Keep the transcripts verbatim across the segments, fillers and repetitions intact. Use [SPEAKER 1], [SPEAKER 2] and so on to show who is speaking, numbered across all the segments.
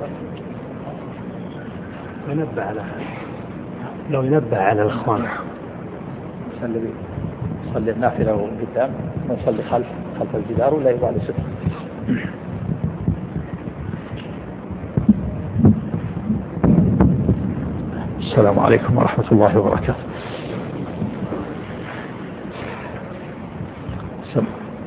[SPEAKER 1] ينبه على لو ينبه على الإخوان
[SPEAKER 2] يصلي يصلي النافلة قدام ويصلي خلف خلف الجدار ولا يبغى له ستر. السلام عليكم ورحمة الله وبركاته. سم.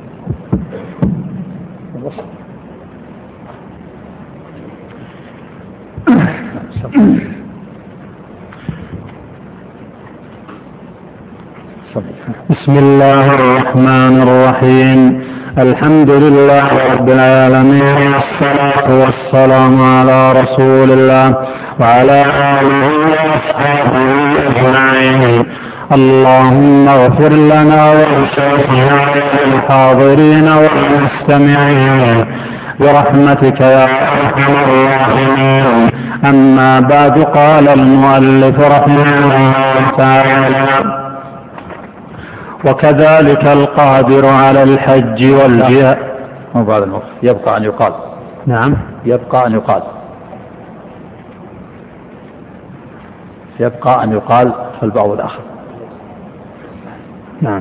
[SPEAKER 3] بسم الله الرحمن الرحيم. الحمد لله رب العالمين، والصلاة والسلام على رسول الله وعلى آله وأصحابه أجمعين. اللهم اغفر لنا ولشيخنا وللحاضرين والمستمعين برحمتك يا أرحم الراحمين. أما بعد، قال المؤلف رحمه الله تعالى: وكذلك القادر على الحج والجهاد.
[SPEAKER 2] وبعد الموت يبقى أن يقال.
[SPEAKER 3] نعم،
[SPEAKER 2] يبقى أن يقال يبقى أن يقال البعض الآخر.
[SPEAKER 3] نعم.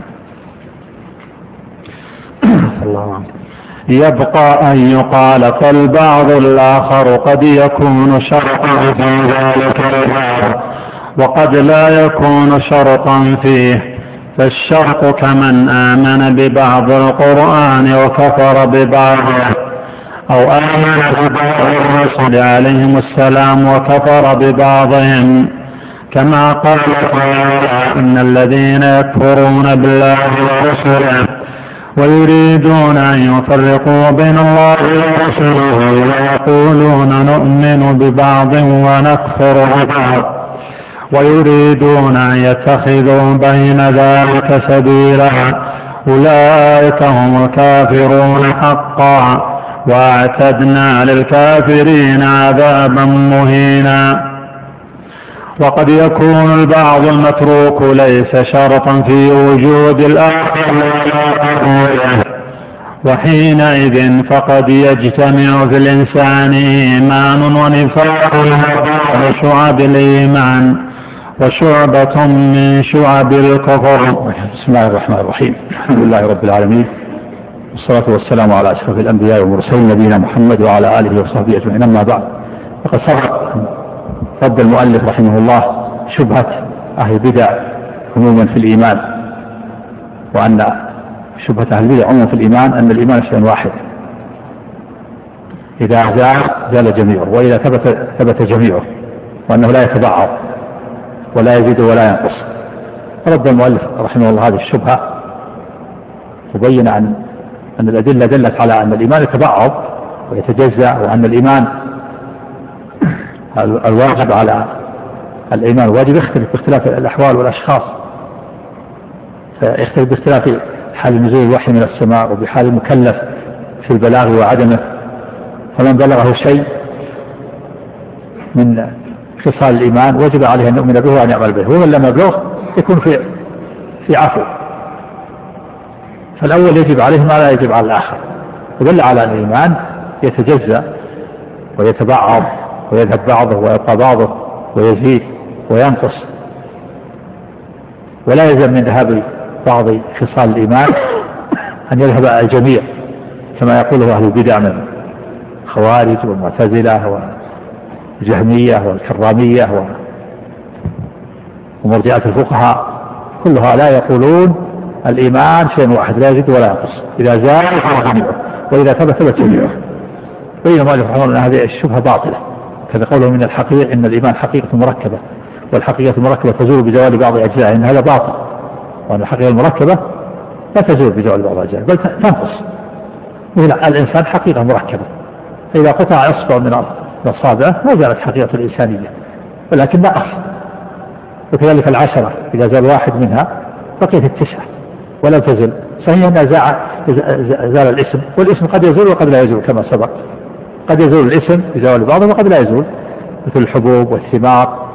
[SPEAKER 3] الله يبقى أن يقال فالبعض الآخر قد يكون شرطا في ذلك الباب وقد لا يكون شرطا فيه. فالشرط كمن آمن ببعض القرآن وكفر ببعضه، أو آمن ببعض الرسل عليهم السلام وكفر ببعضهم، كما قال تعالى: إن الذين يكفرون بالله ورسله ويريدون أن يفرقوا بين الله ورسله ويقولون نؤمن ببعض ونكفر ببعض ويريدون أن يتخذوا بين ذلك سبيلا، أولئك هم الكافرون حقا، واعتدنا للكافرين عذابا مهينا. وقد يكون البعض المتروك ليس شرطا في وجود الآخر ولا قبوله، وحينئذ فقد يجتمع في الإنسان إيمان ونفاق وشعب الإيمان وشعبة من شعب الكفر.
[SPEAKER 2] بسم الله الرحمن الرحيم. الحمد لله رب العالمين، والصلاة والسلام على أشرف الأنبياء والمرسلين نبينا محمد وعلى آله وصحبه أجمعين. أما بعد، فقد سبق رد المؤلف رحمه الله شبهة أهل البدع عموما في الإيمان، وأن شبهة أهل البدع عموما في الإيمان أن الإيمان شيء واحد، إذا زال زال جميعه، وإذا ثبت ثبت جميعه، وأنه لا يتبعض ولا يزيد ولا ينقص. رد المؤلف رحمه الله هذه الشبهة، وبين أن أن الأدلة دلت على أن الإيمان يتبعض ويتجزأ، وأن الإيمان الواجب على الإيمان الواجب يختلف باختلاف الأحوال والأشخاص، فيختلف باختلاف حال نزول الوحي من السماء وبحال المكلف في البلاغ وعدمه. فمن بلغه شيء من خصال الإيمان وجب عليه أن يؤمن به وأن يعمل به، ومن لم يبلغ يكون في في عفو. فالأول يجب عليه ما لا يجب على الآخر، ودل على أن الإيمان يتجزأ ويتبعض ويذهب بعضه ويبقى بعضه ويزيد وينقص، ولا يلزم من ذهاب بعض خصال الإيمان أن يذهب الجميع كما يقوله أهل البدع من الخوارج والمعتزلة والجهمية والكرامية ومرجئة الفقهاء. كلها لا يقولون الإيمان شيء واحد لا يزيد ولا ينقص، إذا زال فهو جميعه وإذا ثبت ثبت جميعه. بينما المؤلف رحمه الله أن هذه الشبهة باطلة، كذا قوله من الحقيقة إن الإيمان حقيقة مركبة، والحقيقة المركبة تزول بزوال بعض أجزائه، إن هذا باطل، وأن الحقيقة المركبة لا تزول بزوال بعض أجزائه بل تنقص. الإنسان حقيقة مركبة، فإذا قطع إصبع من أصابعه ما زالت حقيقة الإنسانية ولكن لا أصل. وكذلك العشرة إذا زال واحد منها بقيت التسعة ولا تزل. صحيح أن زال الاسم، والاسم قد يزول وقد لا يزول كما سبق، قد يزول الاسم بزوال بعضه وقد لا يزول، مثل الحبوب والثمار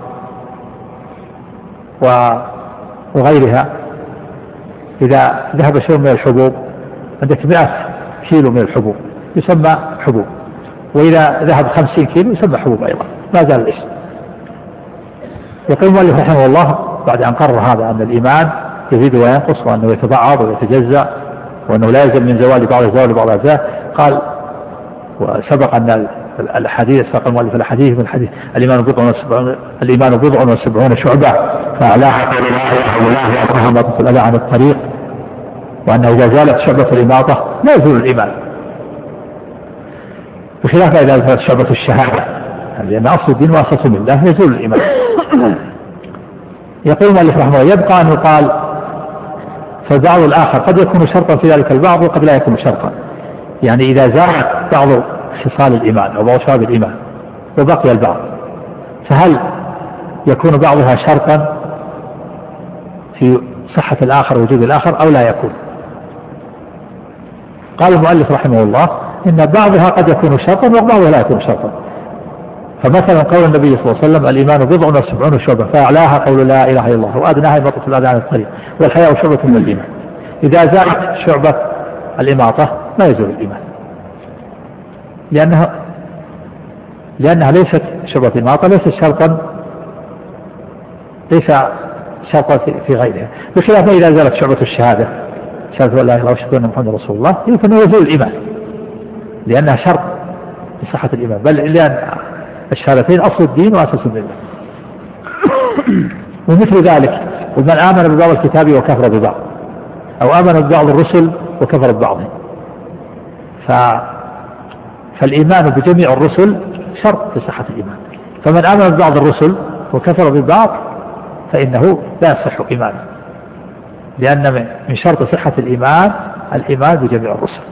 [SPEAKER 2] وغيرها. إذا ذهب شيء من الحبوب، عندك مئة كيلو من الحبوب يسمى حبوب، وإذا ذهب خمسين كيلو يسمى حبوب أيضا، ما زال الاسم. يقول المؤلف رحمه الله بعد أن قرر هذا أن الإيمان يزيد وينقص وأنه يتبعض ويتجزأ وأنه لا يلزم من زوال بعض الزوال بعض الأجزاء، قال وسبق أن الحديث سبق المؤلف الحديث من الحديث الإيمان بضع وسبعون الإيمان بضع وسبعون شعبة فأعلاها قول لا إله إلا الله وأكرهها إماطة الأذى عن الطريق، وأنه إذا زالت شعبة الإماطة لا يزول الإيمان، بخلاف إذا زالت شعبة الشهادة لأن أصل الدين وأساس الله يزول الإيمان. يقول المؤلف رحمه الله يبقى أن يقال فالبعض الآخر قد يكون شرطا في ذلك البعض وقد لا يكون شرطا، يعني إذا زالت بعض خصال الإيمان أو بعض شعب الإيمان وبقي البعض فهل يكون بعضها شرطا في صحة الآخر ووجود الآخر أو لا يكون؟ قال المؤلف رحمه الله إن بعضها قد يكون شرطا وبعضها لا يكون شرطا. فمثلا قول النبي صلى الله عليه وسلم الإيمان بضع وسبعون شعبة فأعلاها قول لا إله إلا الله وأدناها إماطة الأذى عن الطريق والحياء شعبة من الإيمان. إذا زالت شعبة الإماطة لا يزول الإيمان، لأنها لأنها ليست شعبة إماطة، ليست شرطا ليس شرطا في غيرها، بخلاف إذا زالت شعبة الشهادة شهادة لا إله إلا الله وأشهد أن محمدا رسول الله يمكن أن يزول الإيمان لأنها شرط لصحة الإيمان، بل لأن الشهادتين أصل الدين وأساس الملة. ومثل ذلك ومن آمن ببعض الكتاب وكفر ببعض أو آمن ببعض الرسل وكفر ببعضهم، ف... فالإيمان بجميع الرسل شرط لصحة الإيمان، فمن آمن ببعض الرسل وكفر ببعض فإنه لا يصح إيمانه، لأن من شرط صحة الإيمان الإيمان بجميع الرسل.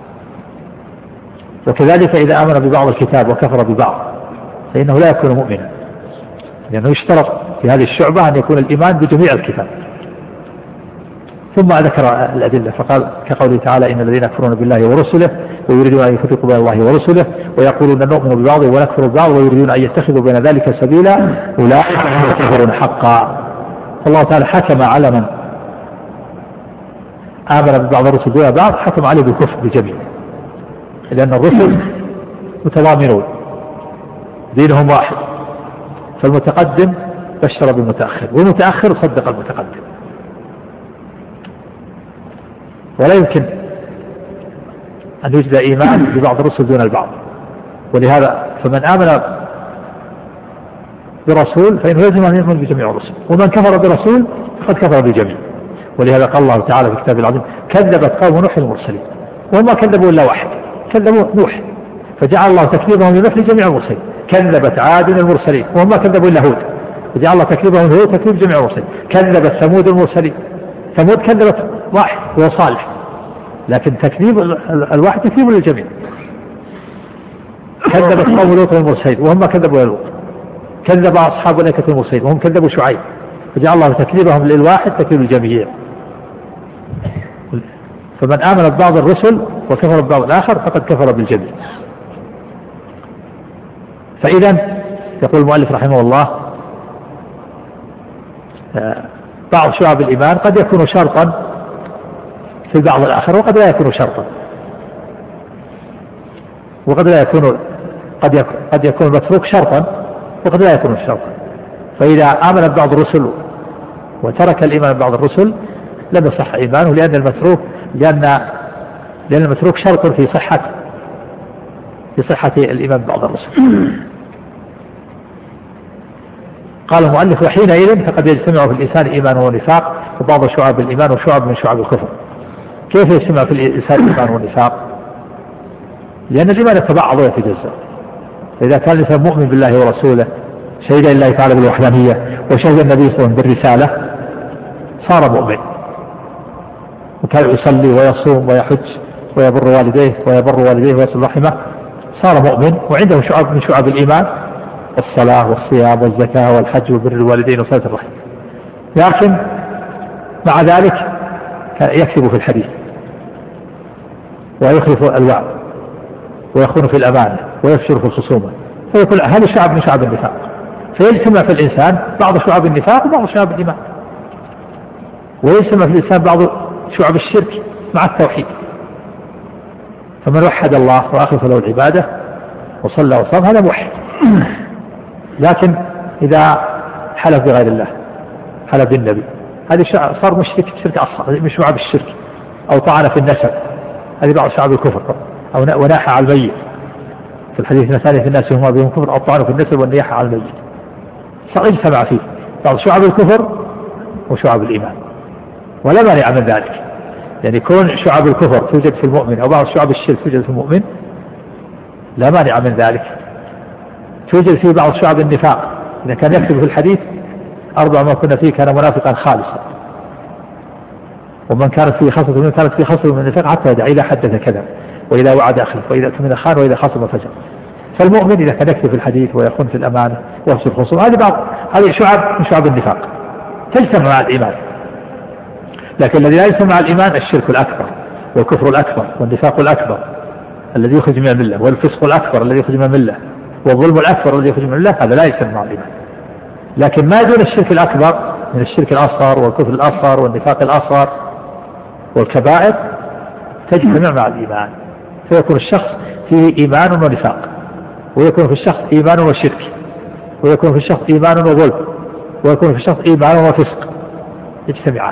[SPEAKER 2] وكذلك إذا آمن ببعض الكتاب وكفر ببعض فإنه لا يكون مؤمنا، لأنه يشترط في هذه الشعبة أن يكون الإيمان بجميع الكتاب. ثم ذكر الأدلة فقال كقوله تعالى إن الذين يكفرون بالله ورسله ويريدون أن يفرقوا بين الله ورسله ويقولون نؤمن ببعض ونكفر ببعض ويريدون أن يتخذوا بين ذلك سبيلا أولئك هم الكافرون حقا. الله تعالى حكم على من آمن ببعض الرسل دون بعض حكم عليه بالكفر بجميع، لأن الرسل متضامنون دينهم واحد، فالمتقدم بشر بالمتأخر والمتأخر صدق المتقدم، ولا يمكن أن يوجد إيمان ببعض الرسل دون البعض. ولهذا فمن آمن برسول فإنه يلزم أن يؤمن بجميع الرسل، ومن كفر برسول فقد كفر بجميع. ولهذا قال الله تعالى في كتابه العظيم كذبت قوم نوح المرسلين وما كذبوا إلا واحد كذبوا نوح، فجعل الله تكذيبهم لنوح لجميع المرسلين. كذبت عاد المرسلين وما كذبوا إلا هود، فجعل الله تكذيبهم لهود تكذيب جميع المرسلين. كذبت ثمود المرسلين، ثمود كذبت واحد هو صالح، لكن تكذيب الواحد تكذيب للجميع. كذبت قوم لوط المرسلين وهم كذبوا لوط، كذب أصحاب الأيكة المرسلين وهم كذبوا شعيب، فجعل الله تكذيبهم للواحد تكذيب الجميع. فمن آمن ببعض الرسل وكفر ببعض الآخر فقد كفر بالجميع. فإذا يقول المؤلف رحمه الله بعض شعب الإيمان قد يكون شرطا في البعض الآخر وقد لا يكون شرطا، وقد لا يكون قد يكون قد يكون المتروك شرطا وقد لا يكون شرطا. فإذا آمن ببعض الرسل وترك الإيمان ببعض الرسل لم يصح إيمانه، لأن المتروك لأن لأن المتروك شرط في صحة في صحة الإيمان ببعض الرسل. قال المؤلف وحينئذ فقد يجتمع في الإنسان إيمان ونفاق وبعض شعب الإيمان وشعب من شعب الكفر. كيف يجتمع في الإنسان إيمان ونفاق؟ لأن الإيمان يتبعض ويتجزأ. فإذا كان الإنسان مؤمن بالله ورسوله شهد لله تعالى بالوحدانية وشهد النبي صلى الله عليه وسلم بالرسالة صار مؤمن، وكان يصلي ويصوم ويحج ويبر والديه ويبر والديه ويصل رحمه، صار مؤمن وعنده شعب من شعب الإيمان الصلاة والصيام والزكاة والحج وبر الوالدين وصلة الرحم. لكن مع ذلك يكذب في الحديث ويخلف الوعد ويخون في الأمانة ويفشر في الخصومة، فيكون هذا شعب من شعب النفاق. فيجتمع في الإنسان بعض شعب النفاق وبعض شعب الإيمان، ويجتمع في الإنسان بعض شعب الشرك مع التوحيد. فمن وحد الله وأخلص له العبادة وصلى وصام هذا موحد. لكن إذا حلف بغير الله، حلف بالنبي، هذا صار مشرك شرك أصغر، مش مع بالشرك. أو طعن في النسب، هذه بعض شعب الكفر. أو وناح على الميت، في الحديث اثنان في الناس هما بهم كفر، أو طعن في النسب والنياحة على الميت، اجتمع فيه بعض شعب الكفر وشعب الإيمان، ولا مانع من ذلك. يعني كون شعب الكفر توجد في المؤمن أو بعض شعب الشرك توجد في المؤمن لا مانع من ذلك. توجد فيه بعض شعب النفاق، إذا كان يكتب في الحديث أربع ما كنا فيه كان منافقا خالصا، ومن كانت فيه خصلة منه كانت فيه خصلة من النفاق حتى يدع، إذا حدث كذب، وإذا وعد أخلف، وإذا اؤتمن خان، وإذا خصم فجر. فالمؤمن إذا كان يكتب في الحديث ويخون في الأمانة ويفسد الخصوم، هذه بعض هذه شعب من شعب النفاق تجتمع مع الإيمان. لكن الذي لا يجتمع مع الإيمان الشرك الأكبر والكفر الأكبر والنفاق الأكبر الذي يخرج من الملة، والفسق الأكبر الذي يخرج من الملة، والظلم الأكبر الذي يخرج من الملة، هذا لا يجتمع مع الإيمان. لكن ما دون الشرك الأكبر من الشرك الأصغر والكفر الأصغر والنفاق الأصغر والكبائر تجتمع مع الإيمان، فيكون الشخص فيه إيمان ونفاق، ويكون في الشخص إيمان وشرك، ويكون في الشخص إيمان وظلم، ويكون في الشخص إيمان وفسق، يجتمعان.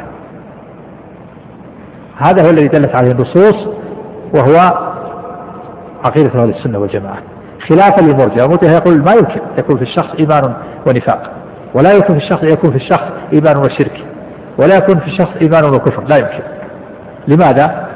[SPEAKER 2] هذا هو الذي دلت عليه النصوص، وهو عقيدة أهل السنة والجماعة، خلافا للمرجئة. المرجئة يقول ما يمكن يكون في الشخص إيمان ونفاق، ولا يكون في الشخص يكون في الشخص إيمان وشرك، ولا يكون في الشخص إيمان وكفر، لا يمكن. لماذا؟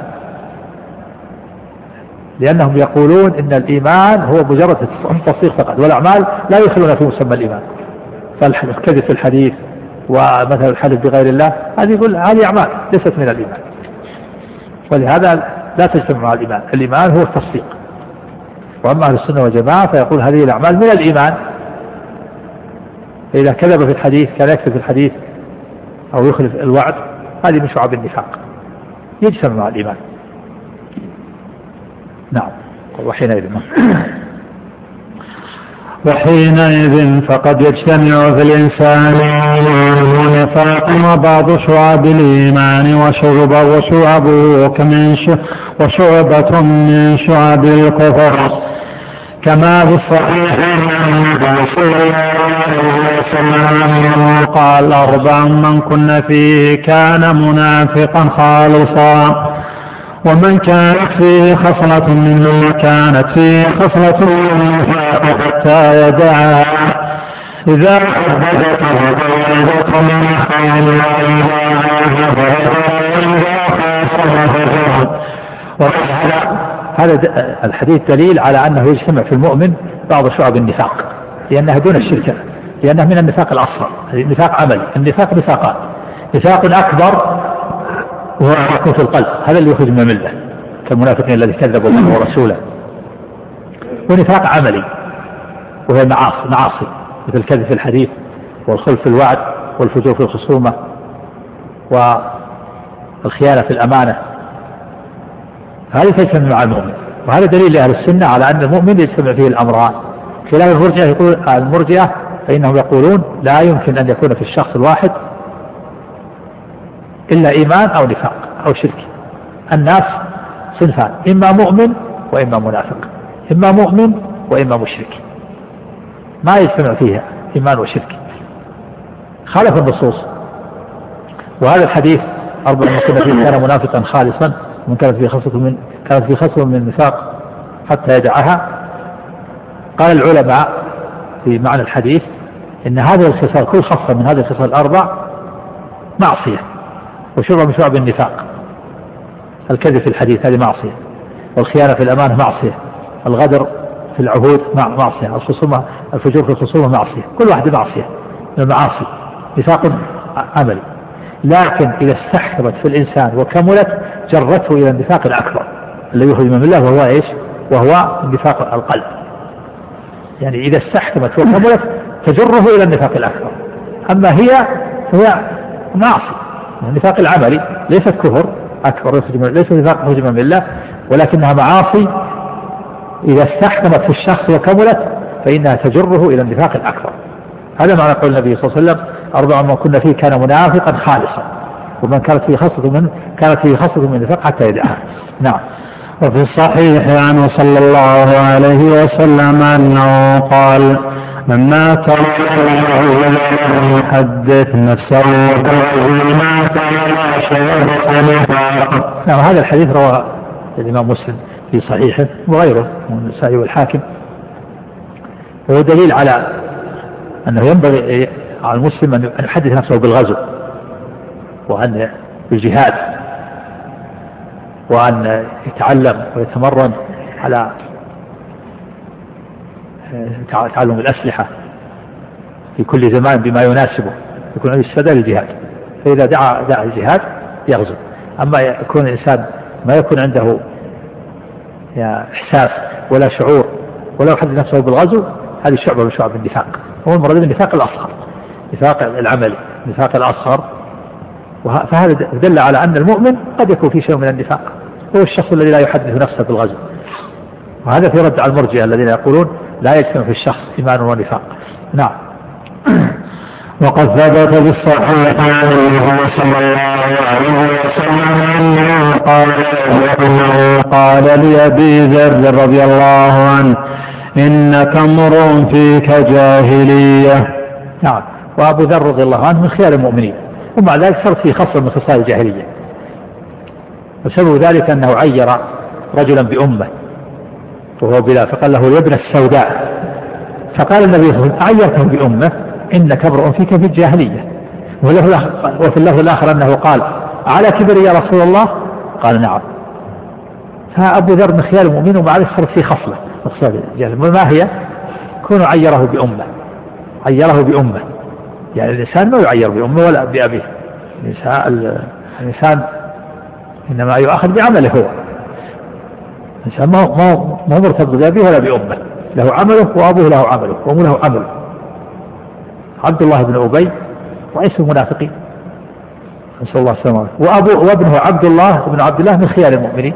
[SPEAKER 2] لأنهم يقولون إن الإيمان هو مجرد تصديق فقط، والأعمال لا يدخلون في مسمى الإيمان. فالكذب في الحديث ومثل الحلف بغير الله، هذه يقول هذه أعمال ليست من الإيمان، ولهذا لا تجتمع مع الإيمان. الإيمان هو التصديق. وأما أهل السنة والجماعة فيقول هذه الأعمال من الإيمان. إذا كذب في الحديث، كان يكذب في الحديث أو يخلف الوعد، هذه من شعب النفاق يجتمع مع الإيمان. نعم. وحينئذ
[SPEAKER 3] وحينئذ فقد يجتمع في الإنسان ونفاق وبعض شعب الإيمان وشعب وشعبه كمن وشعبة من شعب الكفر، كما في الصحيح قال أربع من كن فيه كان منافقا خالصا، ومن كانت فيه خصلة منه كانت فيه خصلة منه حتى يدعها، إذا حدثت
[SPEAKER 2] هذا الحديث دليل على أنه يجتمع في المؤمن بعض شعب النفاق، لأنها دون الشرك، لأنه من النفاق الأصغر، نفاق عملي. النفاق نفاقان: نفاق أكبر وهو يكون في القلب، هذا اللي يخرج من الملة كالمنافقين الذي كذبوا الله ورسوله، ونفاق عملي وهو المعاصي، معاصي مثل الكذب في الحديث والخلف في الوعد والفجور في الخصومة والخيانة في الأمانة، هذه تجتمع مع المؤمن. وهذا دليل لأهل السنة على أن المؤمن يجتمع فيه الأمران، خلاف المرجئة. يقول المرجئة فإنهم يقولون لا يمكن أن يكون في الشخص الواحد إلا إيمان أو نفاق أو شرك. الناس صنفان: إما مؤمن وإما منافق، إما مؤمن وإما مشرك، ما يجتمع فيها إيمان وشرك، خالف النصوص. وهذا الحديث أربع من كن فيه كان منافقا خالصا، ومن كانت فيه خصلة من كانت فيه خصلة من النفاق حتى يدعها. قال العلماء في معنى الحديث إن هذه الخصال، كل خصلة من هذه الخصال الأربع معصية وشعب من شعب النفاق. الكذب في الحديث هذه معصية، والخيانة في الأمانة معصية، الغدر في العهود معصية، الخصومة الفجور في الخصومة معصية، كل واحدة معصية من المعاصي، نفاق عملي. لكن إذا استحكمت في الإنسان وكملت جرته إلى النفاق الأكبر الذي يخرج من الله، وهو إيش؟ وهو نفاق القلب. يعني إذا استحكمت وكملت تجره إلى النفاق الأكبر. أما هي فهي معصية، النفاق العملي ليست كفر أكبر، ليس نفاق يخرج من الله، ولكنها معاصي إذا استحكمت في الشخص وكملت فإنها تجره إلى النفاق الأكبر. هذا معنى قول النبي صلى الله عليه وسلم: أربع من كنا فيه كان منافقا خالصا، ومن كانت فيه خصلة من كانت فيه خصلة من النفاق حتى يدعها. نعم.
[SPEAKER 3] وفي الصحيح عنه صلى الله عليه وسلم أنه قال: من مات يحدث نفسه
[SPEAKER 2] نعم. هذا الحديث رواه الإمام مسلم في صحيحه وغيره من النسائي والحاكم، وهو دليل على أنه ينبغي على المسلم أن يحدث نفسه بالغزو وأن بالجهاد وأن يتعلم ويتمرن على تعلم الأسلحة في كل زمان بما يناسبه، يكون عنده استعداد للجهاد، فإذا دعا دعا الجهاد يغزو. أما يكون الإنسان ما يكون عنده إحساس ولا شعور ولا يحدث نفسه بالغزو، هذه شعبة من شعب النفاق. هو المراد بالنفاق الأصغر، نفاق العمل، نفاق الأصغر. فهذا دل على أن المؤمن قد يكون في شيء من النفاق، هو الشخص الذي لا يحدث نفسه بالغزو. وهذا في رد على المرجئة الذين يقولون لا يجتمع في الشخص إيمان ونفاق. نعم.
[SPEAKER 3] وقد ثبت بالصحيح عن النبي صلى الله عليه وسلم أنه قال قال لأبي ذر رضي الله عنه: إنك امرؤ فيك جاهلية.
[SPEAKER 2] نعم. وأبو ذر رضي الله عنه من خيار المؤمنين، ومع ذلك صارت في خصل من خصال الجاهلية، وسبب ذلك أنه عير رجلا بأمه وهو بلا، فقال له: الابن السوداء. فقال النبي صلى الله عليه وسلم: عيرته بأمه إنك امرؤ فيك في الجاهلية. وفي اللفظ الآخر أنه قال: على كبر يا رسول الله؟ قال: نعم. فأبو ذر من خيار المؤمنين، ومع ذلك صارت في خصلة ما هي؟ كون عيره بأمه، عيره بأمه، يعني الإنسان ما يعير بأمه ولا بأبيه، الإنسان إنما يؤخذ بعمله هو، الإنسان ما ما مرتبط بأبيه ولا بأمه، له عمله وأبوه له عمله وأمه له عمله. عبد الله بن أبي رئيس المنافقين نسأل الله السلامة، وأبوه وابنه عبد الله بن عبد الله من خيار المؤمنين.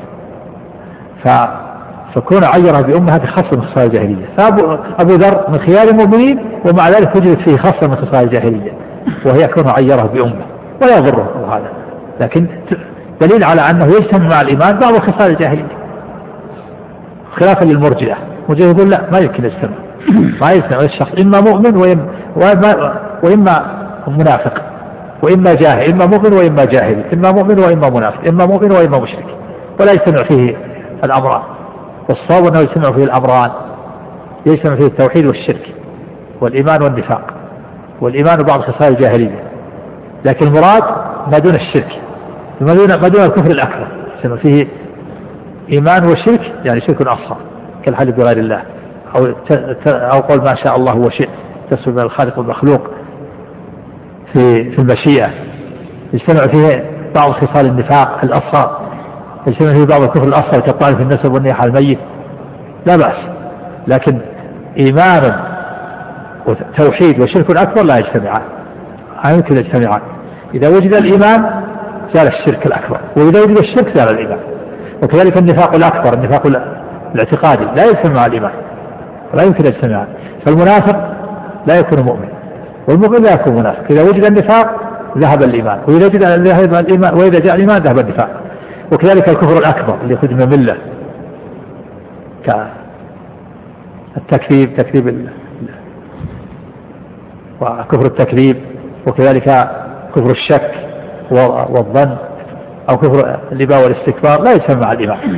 [SPEAKER 2] فكون عيره بأمه هذه خاصة من خصال الجاهلية. فأبو أبو ذر من خيار المؤمنين، ومع ذلك وجدت فيه خاصة من خصال الجاهلية، وهي كونه عيره بأمه، ولا يضره هذا، لكن دليل على أنه يجتمع مع الإيمان بعض خصال الجاهلية، خلافا للمرجئة. المرجئة يقول لا، ما يمكن يجتمع، ما يجتمع الشخص إما مؤمن وإما, وإما منافق، وإما جاهل، إما مؤمن وإما جاهل، إما مؤمن وإما منافق، إما مؤمن وإما مشرك، ولا يجتمع فيه الأمران. والصواب أنه يجتمع فيه الأمران، يجتمع فيه التوحيد والشرك والإيمان والنفاق، والإيمان بعض خصال الجاهلية، لكن المراد ما دون الشرك، ما دون, ما دون الكفر الأكبر، يجتمع فيه إيمان وشرك، يعني شرك أصغر كالحلف بغير الله، أو أو قول ما شاء الله وشئت، تسوي بين الخالق والمخلوق في في المشيئة. يجتمع فيه بعض خصال النفاق الأصغر، يجتمع فيه بعض الكفر الأصغر كالطعن في النسب والنياحة على الميت، لا بأس. لكن إيمان وتوحيد وشرك أكبر لا يجتمعان، لا يمكن يجتمعان. إذا وجد الإيمان زال الشرك الأكبر، وإذا وجد الشرك زال الإيمان. وكذلك النفاق الأكبر، النفاق الاعتقادي لا يجتمع مع الإيمان، ولا يمكن يجتمعان. فالمنافق لا يكون مؤمن، والمؤمن لا يكون منافق. إذا وجد النفاق ذهب الإيمان، وإذا وجد الإيمان وإذا جاء الإيمان ذهب النفاق. وكذلك الكفر الأكبر اللي يخرج من الملة كالتكذيب، تكذيب وكفر التكذيب، وكذلك كفر الشك والظن، أو كفر الإباء والاستكبار لا يجتمع مع الإيمان.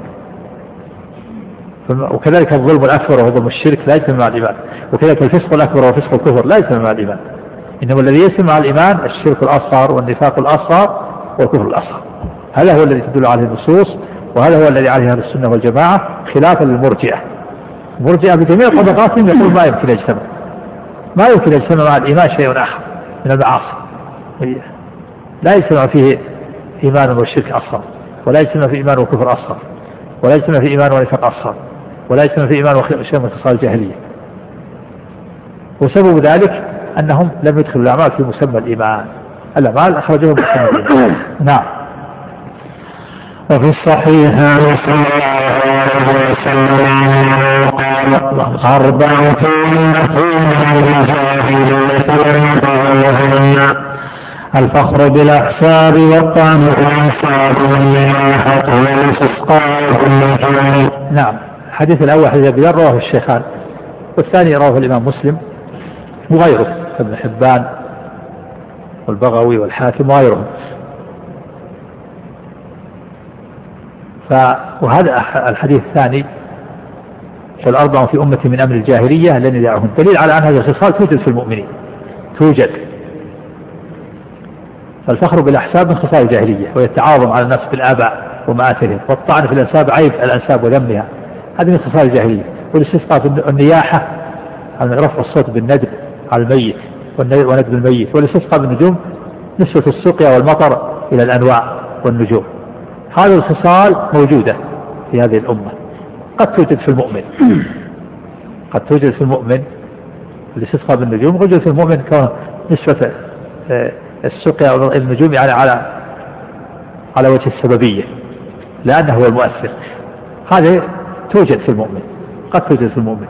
[SPEAKER 2] وكذلك الظلم الأكبر وهو ظلم الشرك لا يجتمع مع الإيمان. وكذلك الفسق الأكبر وفسق الكفر لا يجتمع مع الإيمان. إنما الذي يجتمع مع الإيمان الشرك الأصغر والنفاق الأصغر والكفر الأصغر. هذا هو الذي تدل عليه النصوص، وهذا هو الذي عليه أهل السنة والجماعة، خلافا للمرجئة. المرجئة بجميع طبقاتهم يقول ما يمكن يجتمع، ما يمكن يجتمع مع الإيمان شيء آخر من المعاصي، لا يجتمع فيه إيمان وشرك أصغر، ولا يجتمع فيه إيمان وكفر أصغر، ولا يجتمع فيه إيمان ونفاق أصغر، ولا يجتمع فيه إيمان وشيء من خصال الجاهلية. وسبب ذلك أنهم لم يدخلوا الأعمال في مسمى الإيمان، الأعمال أخرجوهم من مسمى الإيمان. نعم.
[SPEAKER 3] وفي الصحيح عن صلى الله عليه وسلم قال: أربع فيهن من الجاهلية الفخر بالأحساب والطعن في الأنساب والنياحة والاستسقاء والنجوم.
[SPEAKER 2] نعم. الحديث الأول حديث أبي ذر رواه الشيخان، والثاني رواه الإمام مسلم وغيره ابن حبان والبغوي والحاكم وغيرهم. وهذا الحديث الثاني والأربع في أمتي من أمر الجاهلية لن يدعهم، دليل على أن هذه الخصال توجد في المؤمنين، توجد. فالفخر بالأحساب من خصال الجاهلية، وهي التعاظم على الناس بالآباء ومآثرهم، والطعن في الأنساب عيب الأنساب وذمها، هذه من خصال الجاهلية. والاستسقاء في النياحة رفع الصوت بالندب على الميت وندب الميت، والاستسقاء بالنجوم نسبة السقيا والمطر إلى الأنواع والنجوم. هذه الخصال موجودة في هذه الأمة، قد توجد في المؤمن قد توجد في المؤمن الاستسقاء بالنجوم، موجود في المؤمن كون نسبة السقيا والنجوم يعني على على وجه السببية، لأنه هو المؤثر. هذه توجد في المؤمن، قد توجد في المؤمن،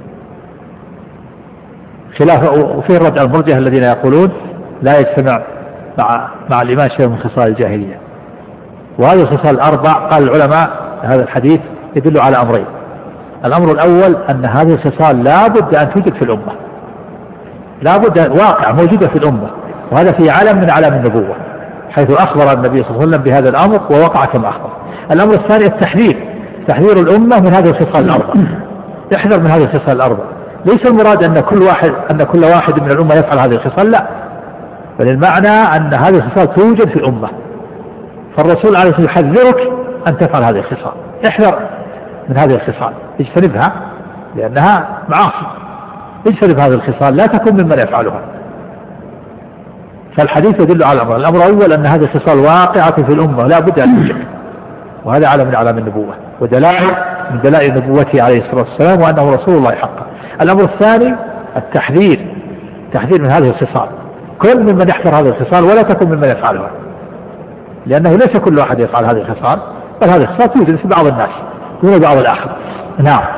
[SPEAKER 2] خلاف وفيه الرد على المرجئة الذين يقولون لا يجتمع مع مع الإيمان شيء من خصال الجاهلية. وهذه الخصال الأربع قال العلماء هذا الحديث يدل على أمرين. الأمر الأول أن هذه الخصال لا بد أن توجد في الأمة، لا بد، واقع موجودة في الأمة، وهذا في علم من علام النبوة، حيث أخبر النبي صلى الله عليه وسلم بهذا الأمر ووقع كما أخبر. الأمر الثاني التحذير، تحذير الأمة من هذه الخصال الأربع، يحذر من هذه الخصال الأربع. ليس المراد أن كل واحد أن كل واحد من الأمة يفعل هذه الخصال، لا، بل المعنى أن هذه الخصال توجد في الأمة، فالرسول عليه الصلاة والسلام يحذرك أن تفعل هذه الخصال، احذر من هذه الخصال، اجتنبها لأنها معاصي، اجتنب هذه الخصال، لا تكن ممن يفعلها. فالحديث يدل على الأمر. الأمر الأول أن هذه الخصال واقعة في الأمة لا بد أن توجد، وهذا علم من علام النبوة ودلائل من دلائل نبوته عليه الصلاة والسلام وأنه رسول الله حقا. الأمر الثاني التحذير، تحذير من هذه الخصال، كل ممن يحذر هذه الخصال ولا تكن ممن يفعلها، لأنه ليس كل واحد يفعل هذه الخصال، بل هذه الخصال توجد في بعض الناس دون بعض الآخر. نعم.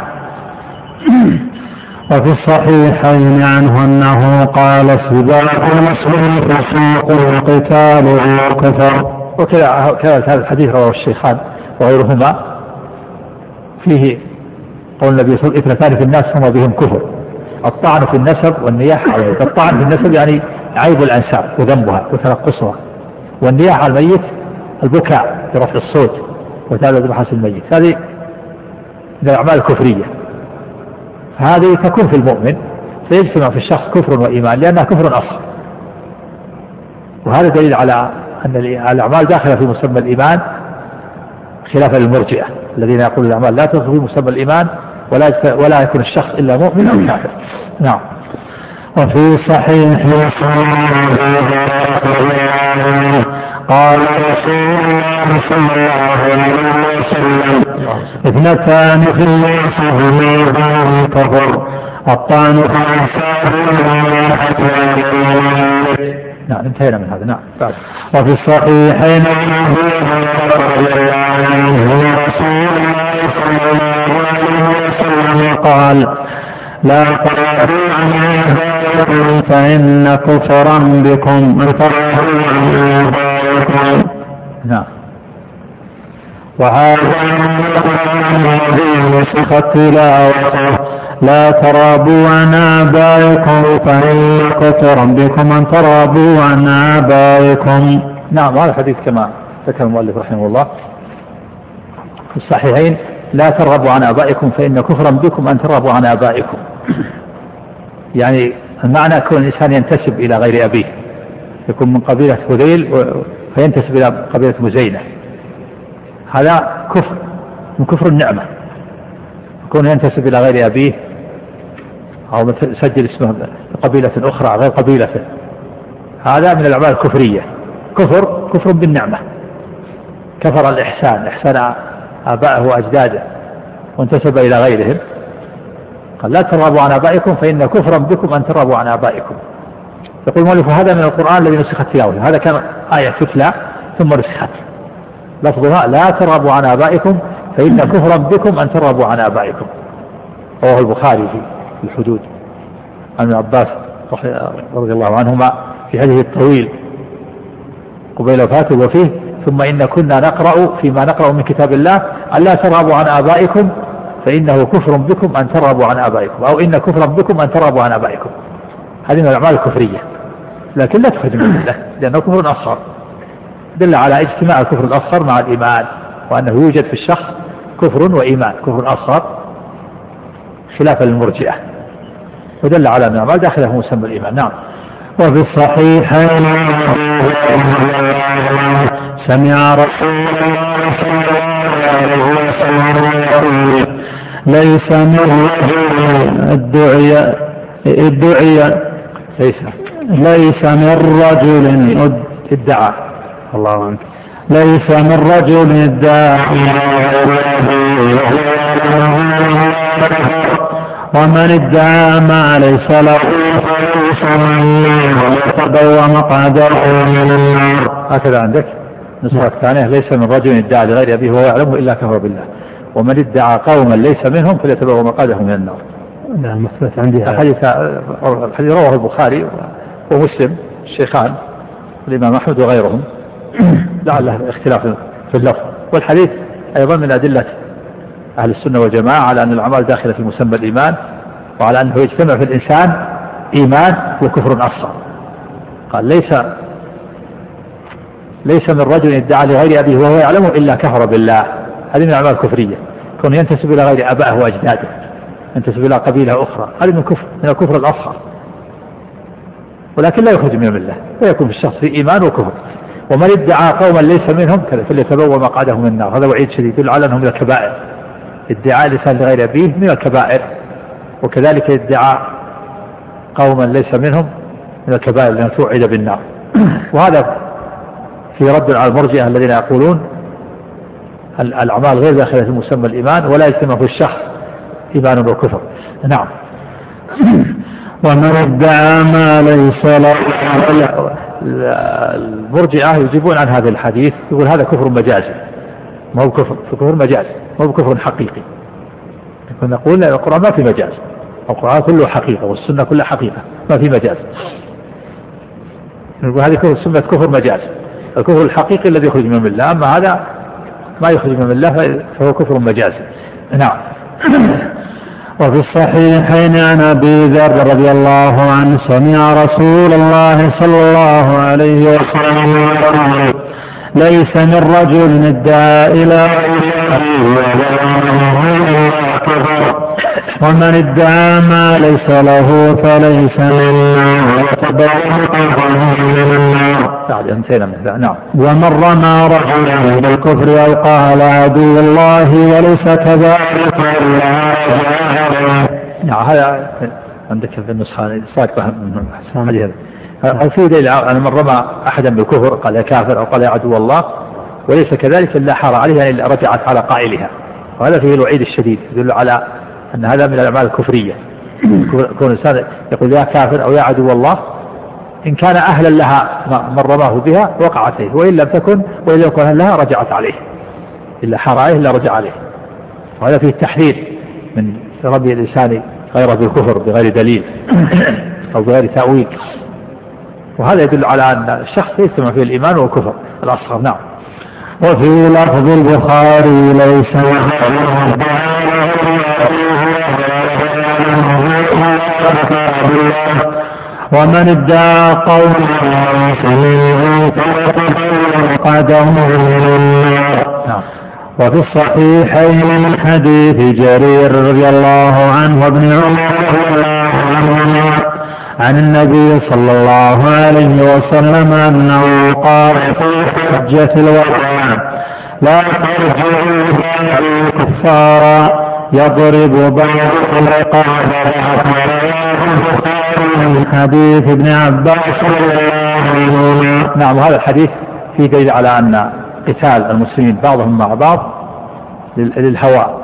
[SPEAKER 3] وفي الصحيحين عنه أنه قال سباق المسلم فسوق القتال كفر.
[SPEAKER 2] وكذا هذا الحديث رواه الشيخان وغيرهما فيه قول النبي صلى الله عليه وسلم اثنتان في الناس هما بهم كفر، الطعن في النسب والنياحة على الميت. الطعن في النسب يعني عيب الأنساب وذنبها وتنقصها، والنياحة على الميت البكاء برفع الصوت وتعالى بحث الميت، هذه من الأعمال الكفرية، هذه تكون في المؤمن فيجتمع في الشخص كفر وإيمان لأنها كفر أصل. وهذا دليل على أن الأعمال داخلة في مسمى الإيمان خلافا للمرجئة الذين يقولون الأعمال لا تدخل في مسمى الإيمان ولا ولا يكون الشخص إلا مؤمن أو كافر. نعم.
[SPEAKER 3] وفي صحيح قال رسول الله صلى الله عليه وسلم اثنتان في الناس هما بهم كفر، الطعن في الأنساب والنياحة على الميت.
[SPEAKER 2] نعم انتهينا من هذا. نعم.
[SPEAKER 3] وفي الصحيحين عن رضي الله عنه رسول الله صلى الله عليه وسلم قال لا ترادوا عن آبائكم فإن كفرا بكم أن ترادوا عن آبائكم.
[SPEAKER 2] نعم.
[SPEAKER 3] وهذا الذي نسخت تلاوته لا ترابوا عن آبائكم فإن كفرا بكم أن ترابوا عن آبائكم.
[SPEAKER 2] نعم. هذا الحديث كما ذكر المؤلف رحمه الله في الصحيحين لا ترغبوا عن آبائكم فإن كفرا بكم أن ترغبوا عن آبائكم، يعني المعنى كون الإنسان ينتسب إلى غير أبيه، يكون من قبيلة هذيل فينتسب إلى قبيلة مزينة، هذا كفر من كفر النعمة، يكون ينتسب إلى غير أبيه أو سجل اسمه قبيلة أخرى غير قبيلته، هذا من الأعمال الكفرية، كفر كفر بالنعمة، كفر الإحسان، إحسان آبائه وأجداده وانتسب إلى غيرهم. قال لا ترغبوا عن آبائكم فإن كفرا بكم أن ترغبوا عن آبائكم. يقول المؤلف هذا من القرآن الذي نسخت تلاوته، هذا كان آية تتلى ثم نسخت، لفظها لا ترغبوا عن آبائكم فإن كفرا بكم أن ترغبوا عن آبائكم. رواه البخاري في الحدود عن ابن عباس رضي الله عنهما في حديث الطويل قبيل وفاته وفيه: ثم إن كنا نقرأ فيما نقرأ من كتاب الله أن لا ترغبوا عن آبائكم فإنه كفر بكم أن ترغبوا عن آبائكم، أو إن كفرا بكم أن ترغبوا عن آبائكم. هذه من الأعمال الكفرية، لكن لا تخرج من الملة لأنه كفر أصغر، دل على اجتماع الكفر الأصغر مع الإيمان، وأنه يوجد في الشخص كفر وإيمان، كفر أصغر خلافا للمرجئة، ودل على أن الأعمال داخله في مسمى الإيمان. نعم.
[SPEAKER 3] وفي الصحيحين سمع رسول الله صلى الله عليه وسلم: ليس من رجل ادعي ادعي
[SPEAKER 2] ليس
[SPEAKER 3] ليس من رجل
[SPEAKER 2] ادعى
[SPEAKER 3] الله عنك ليس من رجل ادعى ومن ادعى ما ليس له فليس مني ويتبوأ مقعده من النار.
[SPEAKER 2] هكذا عندك نسخة الثانية: ليس من رجل ادعى لغير أبيه وهو يعلمه إلا كفر بالله، ومن ادعى قوما ليس منهم فليتبوأ مقعده من النار.
[SPEAKER 1] لا مثبت عندي
[SPEAKER 2] الحديث الحديث رواه البخاري ومسلم الشيخان الإمام أحمد وغيرهم، لعله اختلاف في اللفظ. والحديث أيضا من أدلة أهل السنة والجماعة على أن الأعمال داخلة في مسمى الإيمان، وعلى أنه يجتمع في الإنسان إيمان وكفر أصغر. قال: ليس ليس من رجل ادعى لغير أبيه وهو يعلمه إلا كفر بالله. هذه من الأعمال الكفرية، كون ينتسب إلى غير أبائه وأجداده، ينتسب إلى قبيلة أخرى، هذه من الكفر من الكفر الأصغر، ولكن لا يخرج من الملة، ويكون في الشخص في إيمان وكفر. ومن ادعى قوما ليس منهم فليتبوأ مقعده من النار. هذا وعيد شديد يدل على أنه من الكبائر. ادعاء الإنسان لغير أبيه من الكبائر، وكذلك ادعاء قوما ليس منهم من الكبائر لأن توعد بالنار. وهذا في رد على المرجئة الذين يقولون الأعمال غير داخلة في مسمى الإيمان ولا يجتمع في الشخص إيمان وكفر. نعم.
[SPEAKER 3] ومن ادعى ما ليس له.
[SPEAKER 2] المرجئة يجيبون عن هذا الحديث، يقول هذا كفر مجازي، ما هو كفر، كفر مجازي ما هو كفر حقيقي. نقول القرآن ما في مجاز، القرآن كله حقيقة والسنة كلها حقيقة، ما في مجاز. نقول هذه كفر سميت كفر مجاز، الكفر الحقيقي الذي يخرج من الملة، أما هذا ما يخرج من الملة فهو كفر مجازي. نعم.
[SPEAKER 3] وفي الصحيحين عن أبي ذر رضي الله عنه سمع رسول الله صلى الله عليه وسلم يقول: ليس من رجل ادعى إلى ومن ادعى ما ليس له فليس منا من النار.
[SPEAKER 2] نعم.
[SPEAKER 3] ومن رمى رجلا بالكفر أو قال عدو الله وليس كذلك.
[SPEAKER 2] نعم. هذا عندك في النسخة ساقطة من أو في دليل أن من رمى أحدا بالكفر قال يا كافر أو قال يا عدو الله وليس كذلك إلا حار عليها إلا رجعت على قائلها، وهذا فيه الوعيد الشديد يدل على أن هذا من الأعمال الكفرية. كون الإنسان يقول يا كافر أو يا عدو الله إن كان أهلا لها من رماه بها وقعت عليه، وإن لم تكن وإن لم يكن لها رجعت عليه، إلا حار عليه إلا رجع عليه. وهذا فيه التحذير من رمي الإنسان غيره بالكفر بغير دليل أو بغير تأويل، وهذا يدل على أن الشخص يجتمع فيه الإيمان والكفر الأصغر. نعم.
[SPEAKER 3] وفي لفظ البخاري ليس ومن ادعى قولا قدم من النار. وفي الصحيحين من حديث جرير رضي الله عنه وابن عمر عن النبي صلى الله عليه وسلم أنه قال في حجة الوداع: لا ترجعوا الكفار يضرب بعضكم رقاب من حديث ابن عباس.
[SPEAKER 2] نعم. هذا الحديث فيه دليل على أن قتال المسلمين بعضهم مع بعض للهوى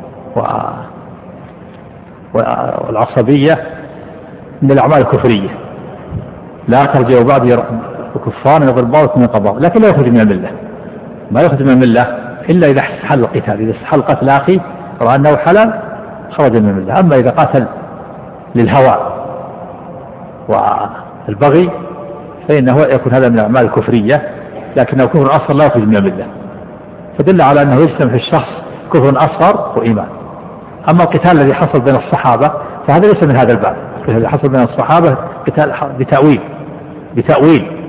[SPEAKER 2] والعصبية من الأعمال الكفرية. لا ترجعوا بعض الكفار يضرب بعضكم رقاب بعض، لكن لا يخرج من الملة، ما يخرج من الملة إلا إذا استحل القتال. إذا استحل قتل أخي رأى أنه حلال خرج من الملة. أما إذا قاتل للهوى والبغي فإنه يكون هذا من الأعمال الكفرية لكنه كفر أصغر لا يخرج من الملة، فدل على أنه يجتمع في الشخص كفر أصغر وإيمان. أما القتال الذي حصل بين الصحابة فهذا ليس من هذا الباب، الذي حصل بين الصحابة قتال بتأويل بتأويل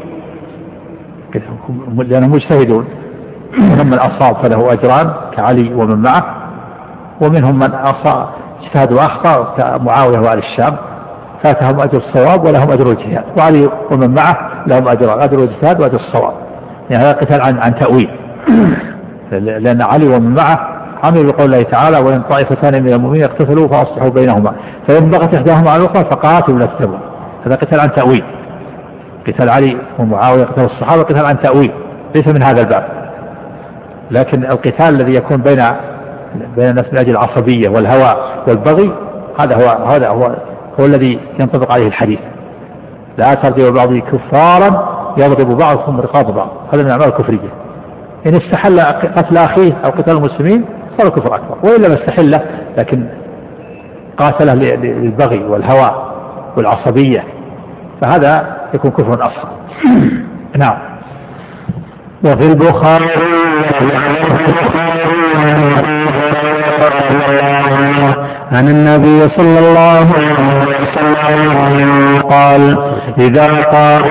[SPEAKER 2] لأنهم مجتهدون، ومن من أصاب فله أجران كعلي ومن معه، ومنهم من أصاب اجتهد وأخطأ كمعاوية وآل الشام فاتهم أجر الصواب ولهم أجر الاجتهاد، وعلي ومن معه لهم أجر أجر الاجتهاد وأجر الصواب. يعني هذا قتال عن عن تأويل، لأن علي ومن معه عملوا بقول الله تعالى: وإن طائفتان من المؤمنين اقتتلوا فأصلحوا بينهما فإن بغت إحداهما على الأخرى فقاتلوا لا تتبعوا. هذا قتال عن تأويل، قتال علي ومعاوية قتال الصحابة قتال عن تأويل ليس من هذا الباب. لكن القتال الذي يكون بين بين الناس من أجل العصبية والهوى والبغي هذا هو هذا هو هو الذي ينطبق عليه الحديث: لا ترجعوا بعض كفارا يضرب بعضكم رقاب بعض. هذا من الأعمال الكفرية. إن استحل قتل أخيه أو قتال المسلمين صار كفر أكبر، وإلا ما استحله لكن قاتله للبغي والهوى والعصبية فهذا يكون كفر أصغر. نعم.
[SPEAKER 3] وفي البخاري عن النبي صلى الله عليه وسلم قال: إذا قال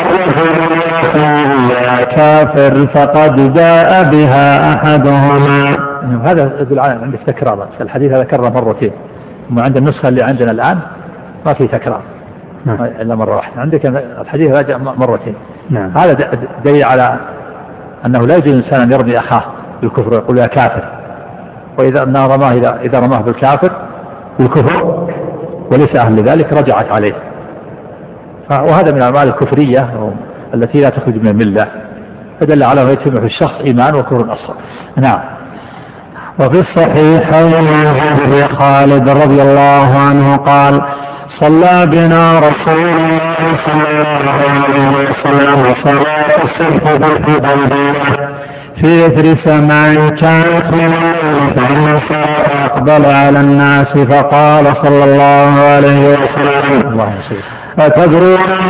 [SPEAKER 3] يا كافر فقد جاء بها أحدهما.
[SPEAKER 2] هذا يدل على عندك تكرار، الحديث هذا كرر مرتين، وما عند النسخة اللي عندنا الآن ما في تكرار إلا مرة واحدة، عندك الحديث هذا مرتين.
[SPEAKER 3] نعم.
[SPEAKER 2] هذا دليل على أنه لا يجوز الإنسان أن يرمي أخاه بالكفر ويقول يا كافر، وإذا رماه إذا, إذا رماه بالكافر بالكفر وليس أهل لذلك رجعت عليه. وهذا من الأعمال الكفرية التي لا تخرج من الملة، فدل على أنه يجتمع في الشخص إيمان وكفر أصغر. نعم.
[SPEAKER 3] وفي الصحيحين عن خالد رضي الله عنه قال: صلى بنا رسول الله صلى الله عليه وسلم صلاة الصبح بالحديبية في إثر سماع كانت من الليل، فأقبل على الناس فقال صلى الله عليه وسلم: أتدرون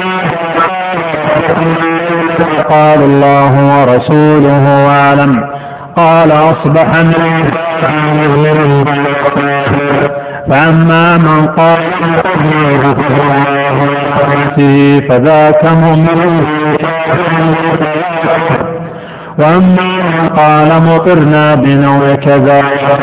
[SPEAKER 3] قال: الله ورسوله أعلم. قال: أصبح من فأما من قال فذاك مؤمن، وأما من قال مطرنا بنوع كذا.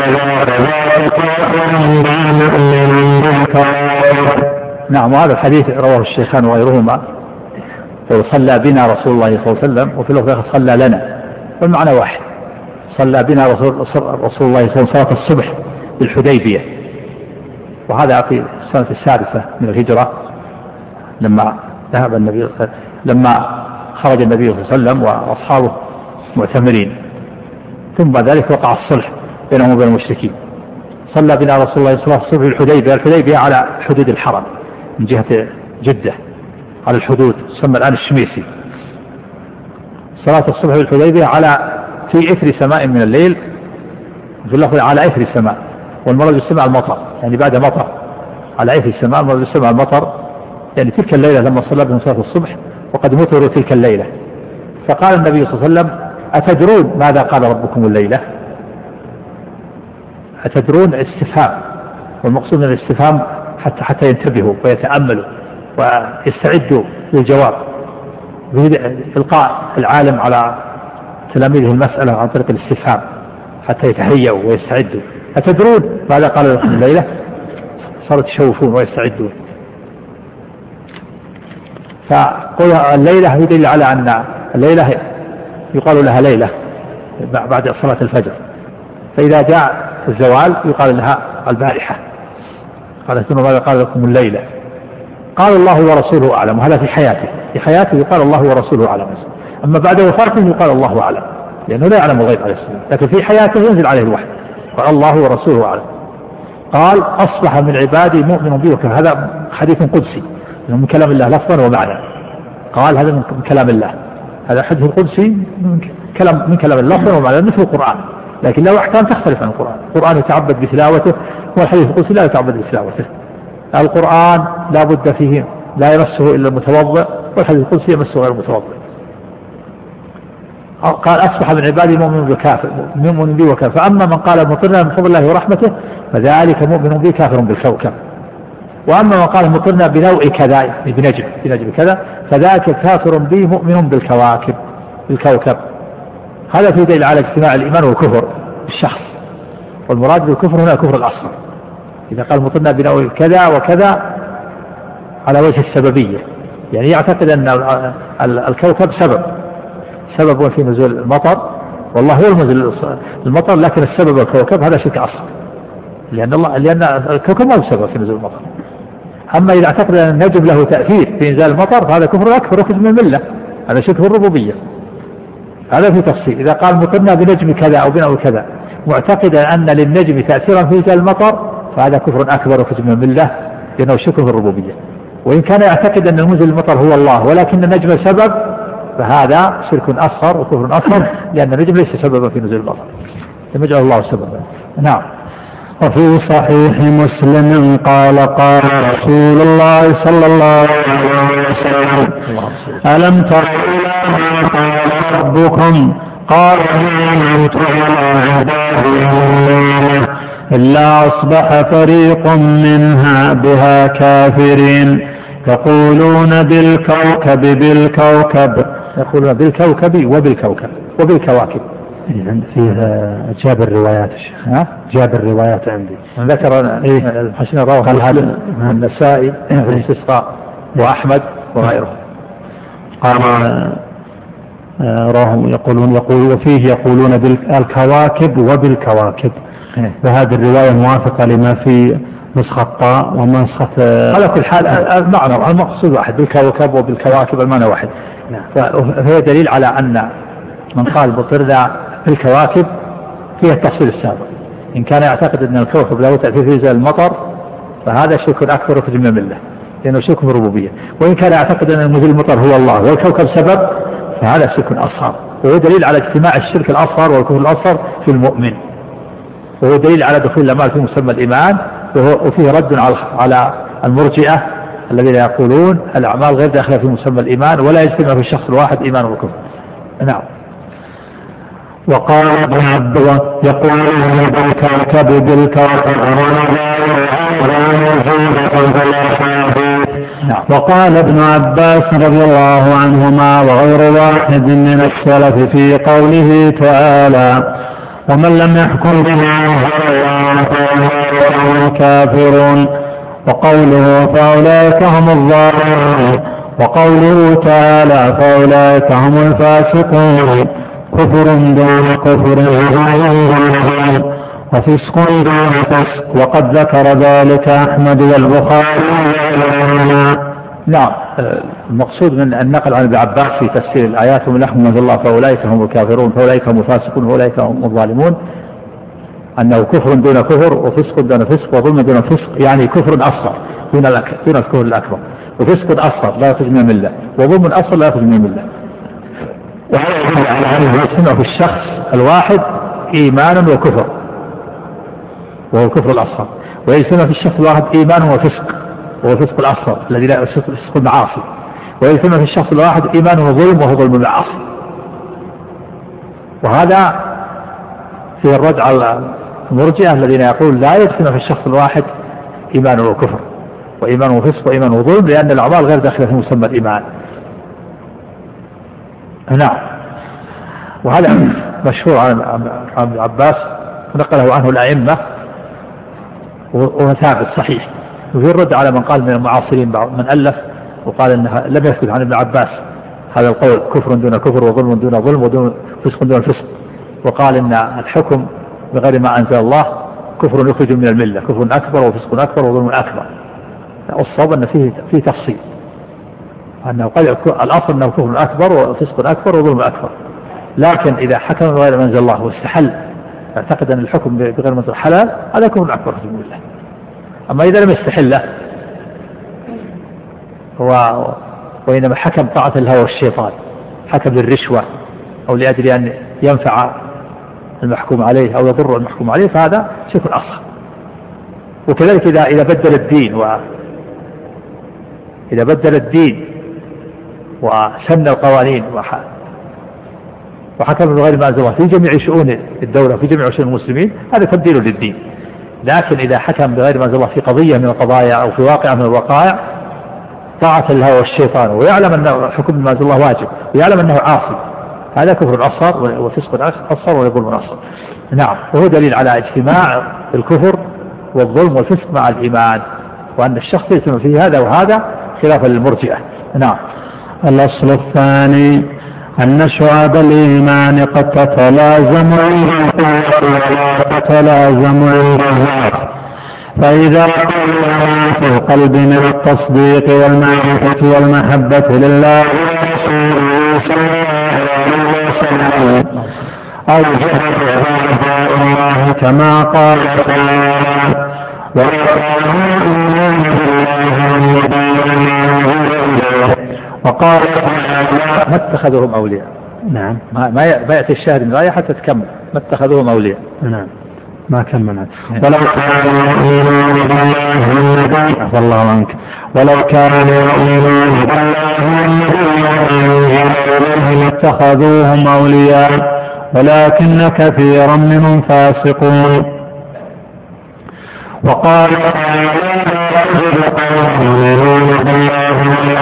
[SPEAKER 2] نعم. وهذا الحديث رواه الشيخان وغيرهما، صلى بنا رسول الله صلى الله عليه وسلم، وفي اللفظ صلى لنا، والمعنى واحد. صلى بنا رسول, رسول الله صلى الله عليه وسلم صلاة الصبح بالحديبية، وهذا في السنة السادسة من الهجرة لما ذهب النبي لما خرج النبي صلى الله عليه وسلم وأصحابه معتمرين، ثم بعد ذلك وقع الصلح بينهم وبين المشركين. صلى بنا رسول الله صلاة الصبح بالحديبية. الحديبية على حدود الحرم من جهة جدة، على الحدود، تسمى الآن الشميسي. صلاة الصبح بالحديبية على في إثر سماء من الليل، في اللفظ على إثر السماء، والمراد بالسماء المطر، يعني بعد مطر، على إثر السماء المراد بالسماء المطر، يعني تلك الليلة لما صلى بهم صلاة الصبح وقد مطروا تلك الليلة. فقال النبي صلى الله عليه وسلم: أتدرون ماذا قال ربكم الليلة؟ أتدرون استفهام، والمقصود من الاستفهام حتى حتى ينتبهوا ويتأملوا ويستعدوا للجواب، إلقاء العالم على تلاميذه المسألة عن طريق الاستفهام حتى يتهيئوا ويستعدوا. أتدرون ماذا قال لكم الليلة؟ صاروا يتشوفون ويستعدون. فقول الليلة يدل على أن الليلة يقال لها ليلة بعد صلاة الفجر، فإذا جاء الزوال يقال لها البارحة. قال: ثم ماذا قال لكم الليلة؟ قال: الله ورسوله أعلم. وهذا في حياته، في حياته يقال الله ورسوله أعلم، أما بعد وفاته يقال الله أعلم، لأنه لا يعلم الغيب عليه السلام، لكن في حياته ينزل عليه الوحي، قال الله ورسوله أعلم. قال: أصبح من عبادي مؤمن بي وكافر. هذا حديث قدسي من كلام الله لفظا ومعنى. قال: هذا من كلام الله، هذا حديث قدسي من كلام من كلام الله لفظا ومعنى، مثل القرآن، لكن له أحكام تختلف عن القرآن. القرآن يتعبد بتلاوته، والحديث القدسي لا يتعبد بتلاوته. القرآن لا بد فيه لا يمسه إلا المتوضئ، والحديث القدسي يمسه غير المتوضئ. قال أصبح من عبادي مؤمن بكافر مؤمن بي وكافر. فأما من قال مطرنا من فضل الله ورحمته فذلك مؤمن بي كافر بالكوكب. وأما من قال مطرنا بنوع كذا بنجم بنجم كذا فذاك كافر بي مؤمن بالكواكب بالكوكب. هذا في دليل على اجتماع الإيمان والكفر بالشخص، والمراد بالكفر هنا الكفر الأصغر. إذا قال مطرنا بنوع كذا وكذا على وجه السببية، يعني يعتقد أن الكوكب سبب سبب في نزول المطر، والله هو المنزل المطر، لكن السبب الكوكب هذا شرك أصغر، لأن الله لأن الكوكب ما هو سبب في نزول المطر. أما إذا اعتقد أن النجم له تأثير في إنزال المطر فهذا كفر أكبر يخرج من الملة، هذا شرك في الربوبية. هذا في تفصيل. إذا قال مطرنا بنجم كذا أو بنوع كذا معتقدا أن للنجم تأثيرا في إنزال المطر فهذا كفر أكبر يخرج من الملة لأنه شرك في الربوبية. وإن كان يعتقد أن المنزل المطر هو الله ولكن النجم سبب فهذا شرك أصغر وكفر أصغر، لأن النجم ليس سببا في نزول المطر، لم يجعل الله سببا. نعم.
[SPEAKER 3] وفي صحيح مسلم قال قال رسول الله صلى الله عليه وسلم ألم تر إلى ما قال ربكم قال آمنت إلا أصبح فريق منها بها كافرين يقولون بالكوكب بالكوكب
[SPEAKER 2] يقولون بالكوكب وبالكوكب وبالكواكب.
[SPEAKER 3] فيها جاب الروايات الشيخ، ها جاب الروايات عندي
[SPEAKER 2] ذكر إيه الحسن رواه هذا النسائي في الاستسقاء وأحمد وغيره.
[SPEAKER 3] قال راهم يقولون يقول وفيه يقولون بالكواكب وبالكواكب، فهذه الرواية موافقة لما في نسخة طاء ونسخة.
[SPEAKER 2] على كل حال المعنى المقصود واحد، بالكوكب وبالكواكب المعنى واحد. فهي دليل على أن من قال بطرنا بالكواكب فيها التفصيل السابق. إن كان يعتقد أن الكوكب له تأثير في إنزال المطر فهذا شرك أكبر يخرج من الملة لأنه شرك في الربوبية. وإن كان يعتقد أن منزل المطر هو الله والكوكب سبب فهذا شرك أصغر، وهو دليل على اجتماع الشرك الأصغر والكفر الأصغر في المؤمن، وهو دليل على دخول الأعمال في مسمى الإيمان، وفيه رد على المرجئة الذين يقولون الأعمال غير داخلة في مسمى الإيمان ولا يجتمع في الشخص الواحد إيمان وكفر. نعم.
[SPEAKER 3] وقال ابن عباس يقول بالكوكب بالكوكب. وقال ابن عباس رضي الله عنهما وغير واحد من السلف في قوله تعالى ومن لم يحكم بما أنزل الله فأولئك كافرون، وقوله فأولئك هم الظالمون، وقوله تعالى فأولئك هم الفاسقون، كفر دون كفر وفسق دون فسق، وقد ذكر ذلك أحمد والبخاري.
[SPEAKER 2] نعم. المقصود من النقل عن ابن عباس في تفسير الآيات ومن لهم من الله فأولئك هم الكافرون فأولئك هم الفاسقون فأولئك هم الظالمون أنه كفر دون كفر وفسق دون فسق وظلم دون فسق، يعني كفر أصغر دون دون الكفر الأكبر، وفسق أصغر لا يخرج من الملة، وظلم أصغر لا يخرج من الملة. وهذا يدل على أنه يجتمع في الشخص الواحد إيمان وكفر وهو الكفر الأصغر، ويجتمع في الشخص الواحد إيمان وفسق وهو الفسق الأصغر الذي لا فسق المعاصي، ويجتمع في الشخص الواحد إيمان وظلم وهو ظلم المعاصي. وهذا في الرد على المرجئة الذين يقول لا يجتمع في الشخص الواحد إيمان وكفر وإيمان وفسق وإيمان وظلم لأن الأعمال غير داخلة في مسمى الإيمان. نعم. وهذا مشهور عن ابن عباس ونقله عنه الأئمة وثابت صحيح. وفي الرد على من قال من المعاصرين من ألف وقال أنها لم يثبت عن ابن عباس هذا القول كفر دون كفر وظلم دون ظلم ودون فسق دون فسق، وقال أن الحكم بغير ما أنزل الله كفر يخرج من الملة، كفر أكبر وفسق أكبر وظلم أكبر. الصواب أن فيه فيه تفصيل أنه قد الأصل أنه كفر أكبر وفسق أكبر وظلم أكبر، لكن إذا حكم بغير ما أنزل الله واستحل اعتقد أن الحكم بغير ما أنزل حلال هذا كفر أكبر في الملة. أما إذا لم يستحل له هو وإنما حكم طاعة الهوى والشيطان، حكم للرشوة أو لأجل أن ينفع المحكوم عليه أو يضر المحكوم عليه فهذا شرك أصغر. وكذلك إذا إذا بدل الدين و إذا بدل الدين وسن القوانين وحكم بغير ما أنزل الله في جميع شؤون الدولة في جميع شؤون المسلمين هذا تبديل للدين. لكن إذا حكم بغير ما أنزل الله في قضية من القضايا أو في واقعة من الوقائع طاعة الهوى والشيطان ويعلم أن حكم ما أنزل الله واجب ويعلم أنه عاصي هذا كفر أصغر وفسق أصغر وظلم أصغر. نعم. وهو دليل على اجتماع الكفر والظلم والفسق مع الإيمان وأن الشخص يجتمع فيه هذا وهذا خلافا للمرجئة. نعم.
[SPEAKER 3] الأصل الثاني أن شعب الإيمان قد تتلازم تتلازم فإذا في القلب من التصديق والمعرفة والمحبة لله أو الله كما قال وقال
[SPEAKER 2] ما اتخذوهم أولياء.
[SPEAKER 3] نعم.
[SPEAKER 2] ما يأتي الشهر من غاية حتى تكمل ما اتخذوهم أولياء.
[SPEAKER 3] نعم. ما كملت. ولو كانوا يؤمنون بالله والله عنك ولو كانوا يؤمنون بالله اتخذوهم أولياء ولكن كثيرا منهم فاسقون. وقال يؤمنون بالله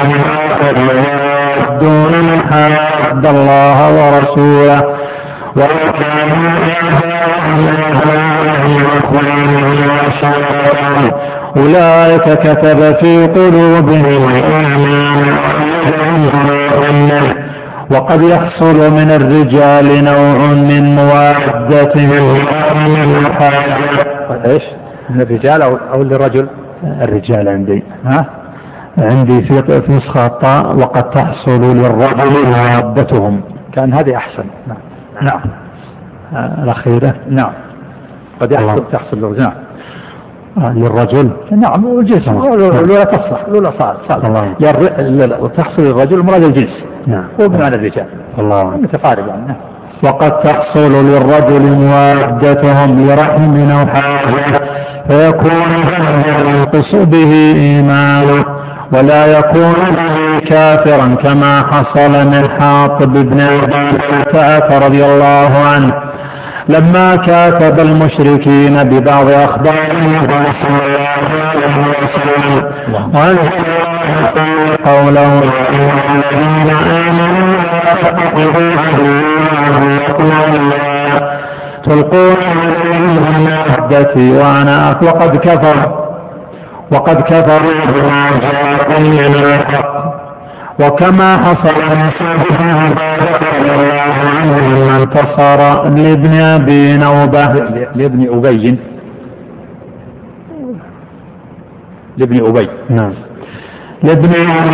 [SPEAKER 3] دون من حاد الله ورسوله ولو كانوا أولئك كتب في قلوبهم وقد يحصل من الرجال نوع من موادتهم.
[SPEAKER 2] ايش من الرجال او او للرجل؟
[SPEAKER 3] الرجال عندي
[SPEAKER 2] ها
[SPEAKER 3] عندي في في نسخة طاء وقد تحصل للرجل موادتهم
[SPEAKER 2] كان هذه احسن. نعم. نعم.
[SPEAKER 3] آه الأخيرة.
[SPEAKER 2] نعم. قد يحصل تحصل له. نعم.
[SPEAKER 3] آه للرجل.
[SPEAKER 2] نعم والجنس الأولى تصلح الأولى صار صار تحصل للرجل مراد الجنس.
[SPEAKER 3] نعم.
[SPEAKER 2] هو بمعنى الرجال.
[SPEAKER 3] الله
[SPEAKER 2] متقارب يعني. نعم.
[SPEAKER 3] وقد تحصل للرجل موادتهم لرحم أو حاجة فيكون ينقص به إيمانه ولا يكون به كافرا كما حصل من حاطب بن أبي بلتعة رضي الله عنه لما كاتب المشركين ببعض أخبارهم صلى الله عليه وسلم وأنزل قوله الذين آمنوا تلقون بالمودة وأنا وقد كفر وقد كفروا بما جاءكم من الحق وكما حصل لما انتصر لابن أبي نوبة
[SPEAKER 2] لابن أبي لابن أبي
[SPEAKER 3] نعم لابن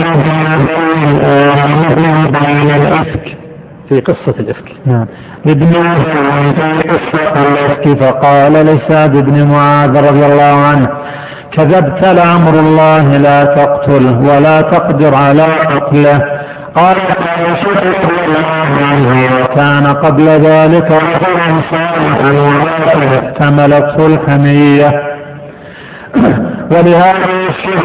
[SPEAKER 3] أبي الإفك
[SPEAKER 2] في قصة الإفك.
[SPEAKER 3] نعم. لابن أبي في قصة الإفك فقال لسعد بن معاذ رضي الله عنه كذبت لأمر الله لا تقتله ولا تقدر على قتله. قال وكان قبل ذلك رجلا صالحا احتملته الحمية ولهذا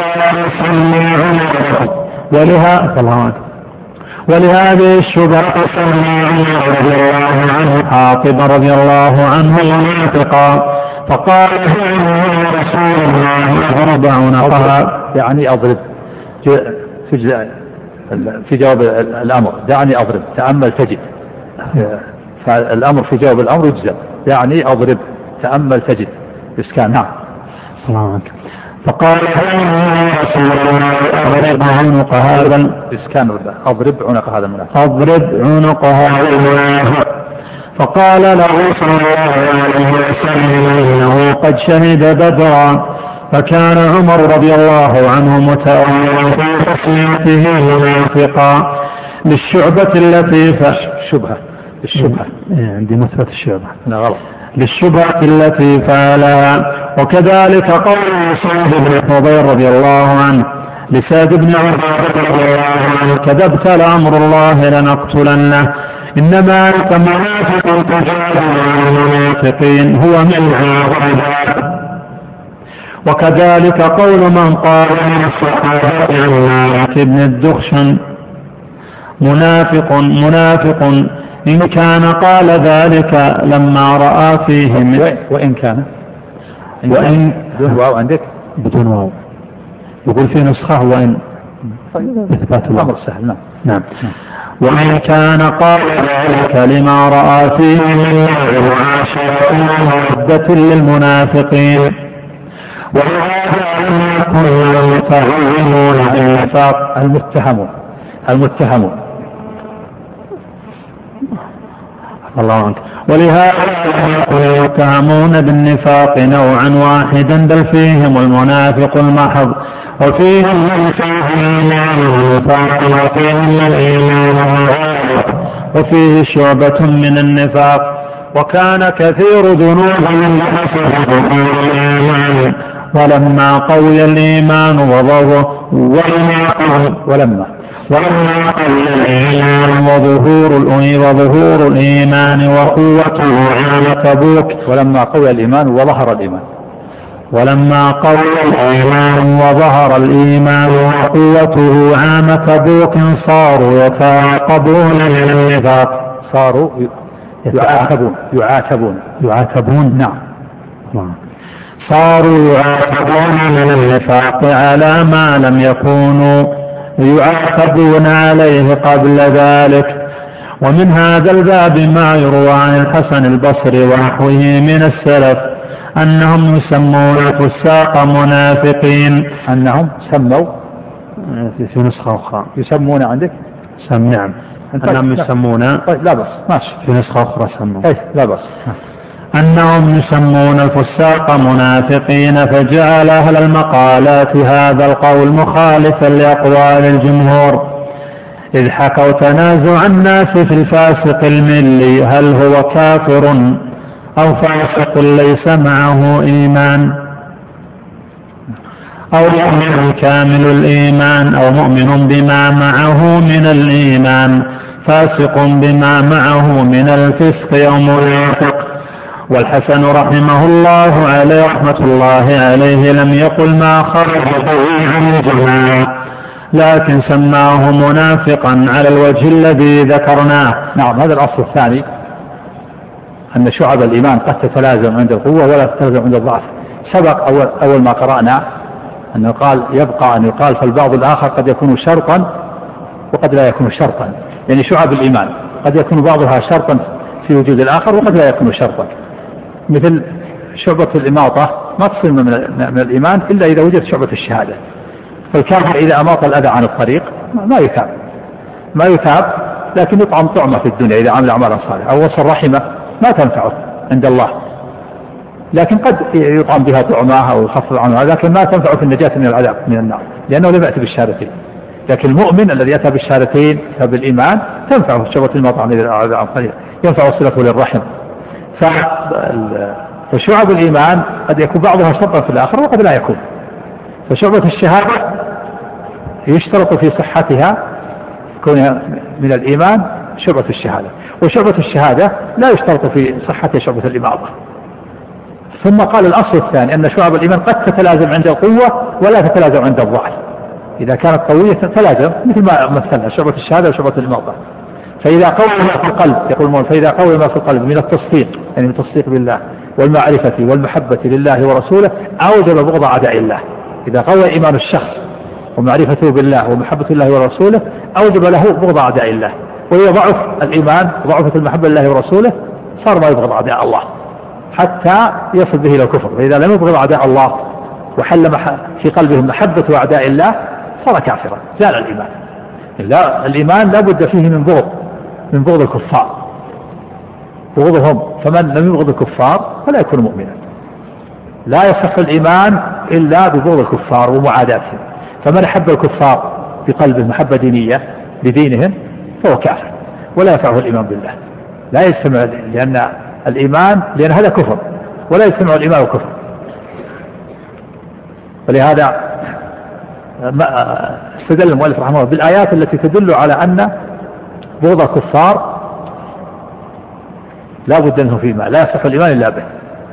[SPEAKER 3] ولهذا ولهذه الشبهة سمى عمر رضي الله عنه حاطب رضي الله عنه منافقا فقال يا رسول الله أضرب عنقها
[SPEAKER 2] يعني أضرب في جواب الأمر دعني أضرب تأمل تجد فالأمر في جواب الأمر يجزم يعني أضرب تأمل تجد إسكان. نعم.
[SPEAKER 3] سلامك. فقال يا رسول الله أضرب عنق هذا
[SPEAKER 2] إسكان أضرب عنق هذا المنافق
[SPEAKER 3] أضرب عنق هذا المنافق فقال له صلى الله عليه وسلم إنه قد شهد بدرا فكان عمر رضي الله عنه متأولا في تصميته منافقا للشعبة التي
[SPEAKER 2] شبهة الشبهة
[SPEAKER 3] عندي مثبت الشعبة
[SPEAKER 2] لا غلط
[SPEAKER 3] للشبهة التي فعلها. وكذلك قول سعد بن حضير رضي الله عنه لسعد بن عبادة رضي الله عنه كذبت لأمر الله لنقتلنه إنما أنت منافق تجادل عن المنافقين هو منها وعذاب. وكذلك قول من قال من الصحابة عن مالك بن الدخشن منافق منافق إن كان قال ذلك لما رأى فيهم.
[SPEAKER 2] وإن كان
[SPEAKER 3] وإن
[SPEAKER 2] بدون واو عندك
[SPEAKER 3] بدون واو، يقول في نسخة وإن إثبات
[SPEAKER 2] الأمر سهل. نعم.
[SPEAKER 3] نعم. وإن كان قال ذلك لما رأى فيه من عدة للمنافقين، وهذا لم يكن المتهمون بالنفاق
[SPEAKER 2] المتهمون المتهمون
[SPEAKER 3] الله عنك. ولهذا يتهمون بالنفاق نوعا واحدا، بل فيهم المنافق المحض، وفيهم من فيه الإيمان والنفاق، وفيهم الإيمان والنفاق، وفيه شعبة من النفاق. وكان كثير ذنوبهم ولما قوي الإيمان وظهر
[SPEAKER 2] ولما
[SPEAKER 3] ولما قوي الإيمان وظهور وظهور الإيمان وقوته عام تبوك.
[SPEAKER 2] ولما قوي الإيمان وظهر الإيمان
[SPEAKER 3] ولما قوي الإيمان وظهر الإيمان وقوته عام تبوك صاروا يتعاقبون من النفاق.
[SPEAKER 2] صاروا يعاتبون يعاتبون
[SPEAKER 3] يعاتبون
[SPEAKER 2] نعم.
[SPEAKER 3] صاروا يعاتبون من النفاق على ما لم يكونوا يعاتبون عليه قبل ذلك. ومن هذا الباب ما يروى عن الحسن البصري ونحوه من السلف أنهم يسمون الفساق منافقين.
[SPEAKER 2] أنهم سموا
[SPEAKER 3] في نسخة أخرى
[SPEAKER 2] يسمون عندك
[SPEAKER 3] سم نعم أنهم يسمون.
[SPEAKER 2] طيب لا بس ماشي.
[SPEAKER 3] في نسخة أخرى سموا.
[SPEAKER 2] طيب لا بس.
[SPEAKER 3] أنهم يسمون الفساق منافقين، فجعل أهل المقالات هذا القول مخالفا لأقوال الجمهور، إذ حكوا تنازع الناس في الفاسق الملي هل هو كافر أو فاسق ليس معه إيمان، أو مؤمن كامل الإيمان، أو مؤمن بما معه من الإيمان فاسق بما معه من الفسق أو منافق. والحسن رحمه الله عليه رحمة الله عليه لم يقل ما خرج به عن الجماعة، لكن سماه منافقا على الوجه الذي ذكرناه.
[SPEAKER 2] نعم. هذا الأصل الثاني، أن شعب الإيمان قد تتلازم عند القوة ولا تتلازم عند الضعف. سبق أول, أول ما قرأنا أنه قال يبقى أن يقال فالبعض الآخر قد يكون شرطا وقد لا يكون شرطا، يعني شعب الإيمان قد يكون بعضها شرطا في وجود الآخر وقد لا يكون شرطا، مثل شعبة الإماطة ما تصل من الإيمان إلا إذا وجدت شعبة الشهادة. فالكافر إذا أماط الأذى عن الطريق ما يثاب ما يثاب لكن يطعم طعمة في الدنيا إذا عمل أعمالا صالحة، أو وصل رحمه ما تنفعه عند الله، لكن قد يطعم بها طعمة أو يخفف عنها، لكن ما تنفعه في النجاة من العذاب من النار، لأنه لم يأتي بالشهادتين. لكن المؤمن الذي أتى بالشهادتين بالإيمان تنفعه شعبة الماطة عن الطريق، ينفع صلته للرحم. فشعب الإيمان قد يكون بعضها شرطا في الآخر وقد لا يكون. فشعبة الشهادة يشترط في صحتها كونها من الإيمان شعبة الشهادة، وشعبة الشهادة لا يشترط في صحتها شعبة الإماطة. ثم قال الأصل الثاني أن شعب الإيمان قد تتلازم عند القوة ولا تتلازم عند الضعف. إذا كانت قوية تتلازم مثل ما مثلها شعبة الشهادة وشعبة الإماطة. فإذا قوي ما في القلب يقول المولى فإذا قوي ما في القلب من التصديق، يعني من التصديق بالله والمعرفة والمحبة لله ورسوله أوجب بغض أعداء الله. إذا قوي إيمان الشخص ومعرفته بالله ومحبة الله ورسوله أوجب له بغض أعداء الله. وإذا ضعف الإيمان ضعفت المحبة لله ورسوله صار ما يبغض أعداء الله حتى يصل به إلى الكفر. فإذا لم يبغض أعداء الله وحل في قلبهم محبة أعداء الله صار كافرا، زال الإيمان. لا، الإيمان لا بد فيه من بغض من بغض الكفار، بغضهم. فمن لم يبغض الكفار فلا يكون مؤمنا. لا يصح الإيمان إلا ببغض الكفار ومعاداتهم. فمن أحب الكفار بقلبه محبة دينية لدينهم فهو كافر ولا ينفعه الإيمان بالله. لا يجتمع، لأن الإيمان لأن هذا كفر ولا يجتمع الإيمان والكفر. ولهذا استدل المؤلف رحمه الله بالآيات التي تدل على أن بغض الكفار لا بد منه فيما لا يصح الإيمان إلا به.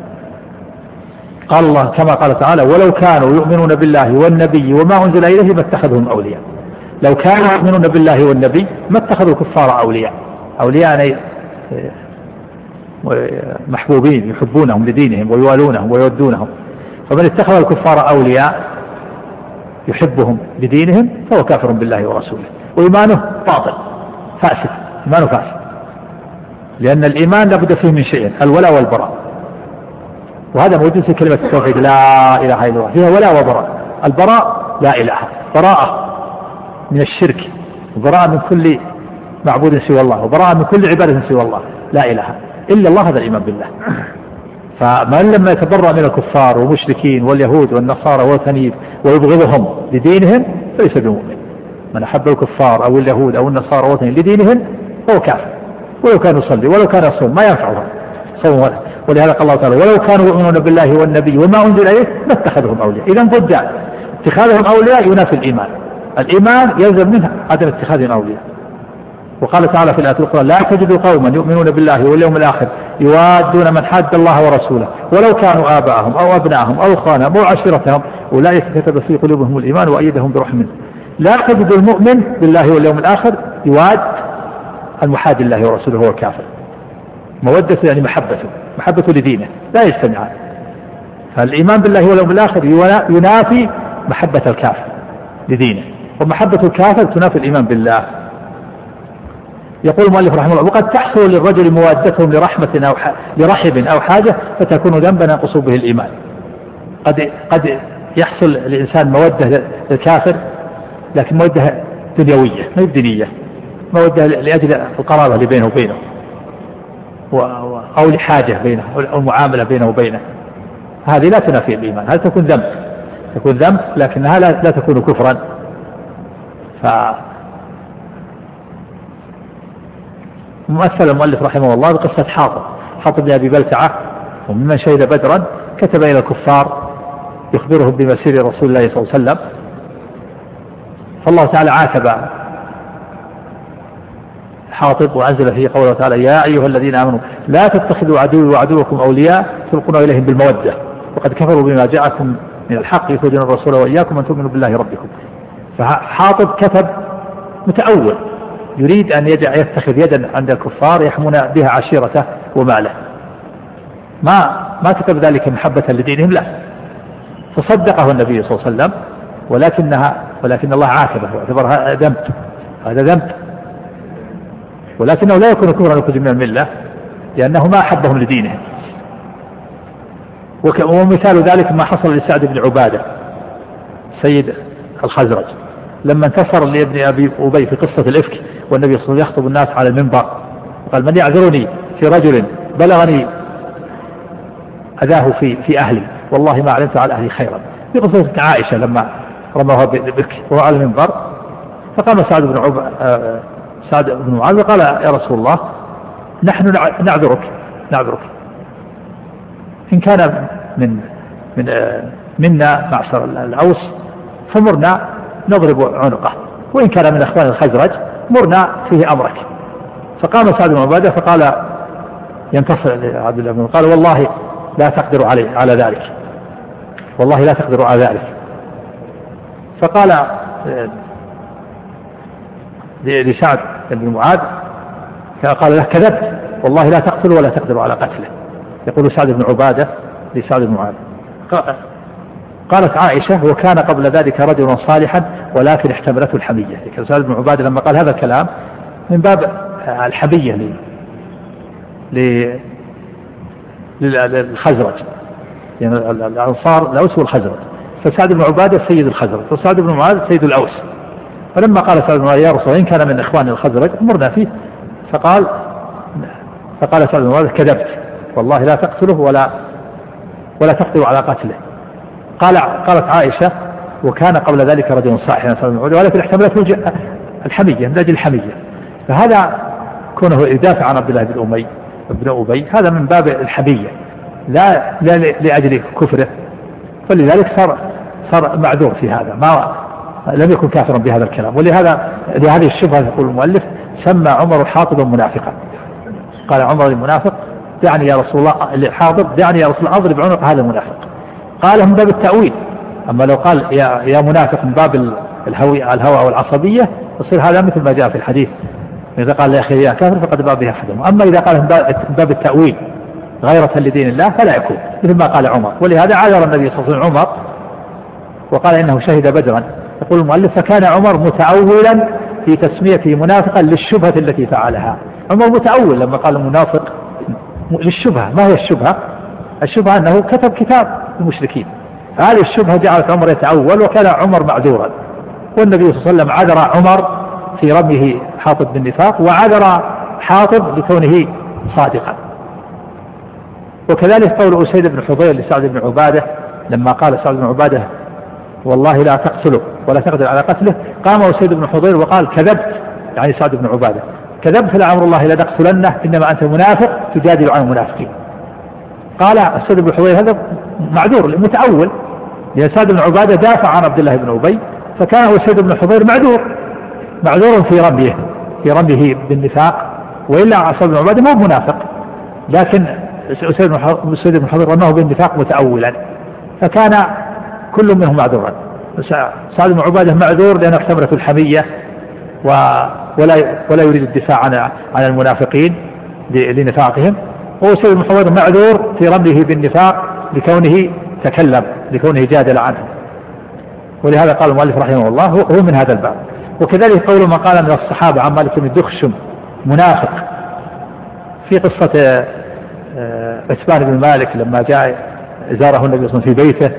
[SPEAKER 2] قال الله كما قال تعالى ولو كانوا يؤمنون بالله والنبي وما أنزل إليه ما اتخذهم أولياء. لو كانوا يؤمنون بالله والنبي ما اتخذوا الكفار أولياء. أولياء يعني محبوبين يحبونهم لدينهم ويوالونهم ويودونهم. فمن اتخذ الكفار أولياء يحبهم لدينهم فهو كافر بالله ورسوله، وإيمانه باطل فاسد، إيمانه فاسد، لأن الإيمان لابد فيه من شيئين: الولاء والبراء، وهذا موجود في كلمة التوحيد لا إله إلا الله، فيها ولاء وبراء. البراء لا إله، براءة من الشرك، وبراءة من كل معبود سوى الله، وبراءة من كل عبادة سوى الله، لا إله إلا الله، هذا الإيمان بالله. فمن لما يتبرأ من الكفار والمشركين واليهود والنصارى والوثنيين ويبغضهم لدينهم فليس بمؤمن. من أحب الكفار أو اليهود أو النصارى والوثنيين لدينهم فهو كافر، ولو كان يصلي ولو كان يصوم ما ينفعه صوم. ولهذا قال الله تعالى: ولو كانوا يؤمنون بالله والنبي وما أنزل إليه ما اتخذهم أولياء. إذا ضد اتخاذهم أولياء ينافي الإيمان، الإيمان يلزم منه عدم اتخاذهم أولياء. وقال تعالى في الآية الأخرى: لا تجد قوما يؤمنون بالله واليوم الآخر يوادون من حاد الله ورسوله ولو كانوا آباءهم أو أبناءهم أو إخوانهم أو عشيرتهم أولئك كتب في قلوبهم الإيمان وأيدهم بروح منه. لا تجد المؤمن بالله واليوم الآخر يواد المحاد الله ورسوله هو الكافر. مودته يعني محبته، محبته لدينه لا يجتمعان. فالإيمان بالله واليوم الآخر ينافي محبة الكافر لدينه، ومحبة الكافر تنافي الإيمان بالله. يقول المؤلف رحمه الله: وقد تحصل للرجل موادتهم لرحمة أو لرحب أو حاجة فتكون ذنبا ينقص به الإيمان. قد قد يحصل للإنسان مودة للكافر لكن مودة دنيوية ما دينية، مودة لأجل القرابة اللي بينه وبينه أو لحاجة بينه أو المعاملة بينه وبينه، هذه لا تنافي الإيمان، هذه تكون ذنب، تكون ذنب لكنها لا, لا تكون كفرا. ف ممثل المؤلف رحمه الله بقصة حاطب حاطب بن أبي بلتعة، وممن شهد بدرا كتب إلى الكفار يخبرهم بمسير رسول الله صلى الله عليه وسلم، فالله تعالى عاتب حاطب وأنزل فيه قوله تعالى: يا أيها الذين آمنوا لا تتخذوا عدوي وعدوكم أولياء تلقون إليهم بالمودة وقد كفروا بما جاءكم من الحق يخرجون الرسول وإياكم أن تؤمنوا بالله ربكم. فحاطب كتب متأول يريد أن يتخذ يدا عند الكفار يحمون بها عشيرته وماله، ما ما كتب ذلك محبة لدينهم، لا. فصدقه النبي صلى الله عليه وسلم، ولكنها ولكن الله عاتبه واعتبرها ذنب، هذا ذنب، ولكنه لا يكون كفرا يخرج من الملة لأنه ما أحبهم لدينهم. ومثال ذلك ما حصل لسعد بن عبادة سيد الخزرج لما انتصر لابن أبي أبي في قصة الإفك، والنبي صلى الله عليه وسلم يخطب الناس على المنبر قال: من يعذرني في رجل بلغني أذاه في في أهلي والله ما علمت على أهلي خيرا. في قصة عائشة لما رموها بالإفك وهو على المنبر، فقام سعد بن عب... سعد بن معاذ وقال: يا رسول الله نحن نعذرك نعذرك إن كان من من منا معشر الأوس فمرنا نضرب عنقه، وإن كان من أخوان الخزرج مرنا فيه أمرك. فقام سعد بن عبادة فقال ينتصر لعبد الله بن قال: والله لا تقدر عليه على ذلك، والله لا تقدر على ذلك. فقال لسعد بن معاذ قال له: كذبت، والله لا تقتل ولا تقدر على قتله. يقول سعد بن عبادة لسعد بن معاذ. قالت عائشة: وكان قبل ذلك رجلا صالحا ولكن احتملته الحمية. كان سعد بن عبادة لما قال هذا الكلام من باب الحمية للخزرج، يعني الأنصار الأوس والخزرج، فسعد بن عبادة سيد الخزرج وسعد بن معاذ سيد الأوس. فلما قال سعد بن معاذ: يا رسول الله إن كان من إخوان الخزرج مرنا فيه، فقال فقال سعد بن معاذ: كذبت، والله لا تقتله ولا ولا تقدر على قتله. قال قالت عائشة: وكان قبل ذلك رجل صالح ولكن احتملته الحمية من أجل الحمية. فهذا كونه يدافع عن عبد الله بن أمي بن أبي هذا من باب الحمية لا, لا لأجل كفره، فلذلك صار صار معذور في هذا، ما لم يكن كافرا بهذا الكلام. ولهذا لهذه الشبهة يقول المؤلف: سمى عمر حاطبا منافقا. قال عمر للمنافق: دعني يا رسول الله حاطب دعني يا رسول الله أضرب عنق هذا المنافق. قال من باب التأويل، أما لو قال يا يا منافق من باب الهوى الهوى والعصبية يصير هذا مثل ما جاء في الحديث إذا قال لأخيه يا كافر فقد باء به أحدهم. أما إذا قال من باب التأويل غيرة لدين الله فلا يكون، مثل ما قال عمر. ولهذا عذر النبي صلى الله عليه وسلم عمر وقال إنه شهد بدرا. يقول المؤلف فكان عمر متأولا في تسميته منافقا للشبهة التي فعلها. عمر متأول لما قال المنافق للشبهة. ما هي الشبهة؟ الشبهة أنه كتب كتاب المشركين، هذه الشبهة جعلت عمر يتأول، وكان عمر معذورا. والنبي صلى الله عليه وسلم عذر عمر في رميه حاطب بالنفاق، وعذر حاطب لكونه صادقا. وكذلك قول أسيد بن حضير لسعد بن عبادة لما قال سعد بن عبادة والله لا تقتله ولا تقدر على قتله، قام أسيد بن حضير وقال كذبت، يعني سعد بن عبادة كذبت لعمر الله لنقتلنه إنما أنت منافق تجادل عن المنافقين. قال أسيد بن حضير هذا معذور متأول، لأن سعد بن عبادة دافع عن عبد الله بن أبي، فكان أسيد بن حضير معذور معذور في رميه في رميه بالنفاق، وإلا سعد بن عبادة ما هو منافق، لكن أسيد بن حضير رماه بالنفاق متأولا، فكان كل منهم معذورا. سعد بن عبادة معذور لأنه احتملته الحمية ولا ولا يريد الدفاع عن عن المنافقين لنفاقهم، وأسيد بن حضير معذور في رميه بالنفاق لكونه تكلم لكونه جادل عنه. ولهذا قال المؤلف رحمه الله هو من هذا الباب. وكذلك قول ما قال من الصحابة عن مالك بن دخشم منافق في قصة عتبان بن مالك لما جاء زاره النبي صلى الله عليه وسلم في بيته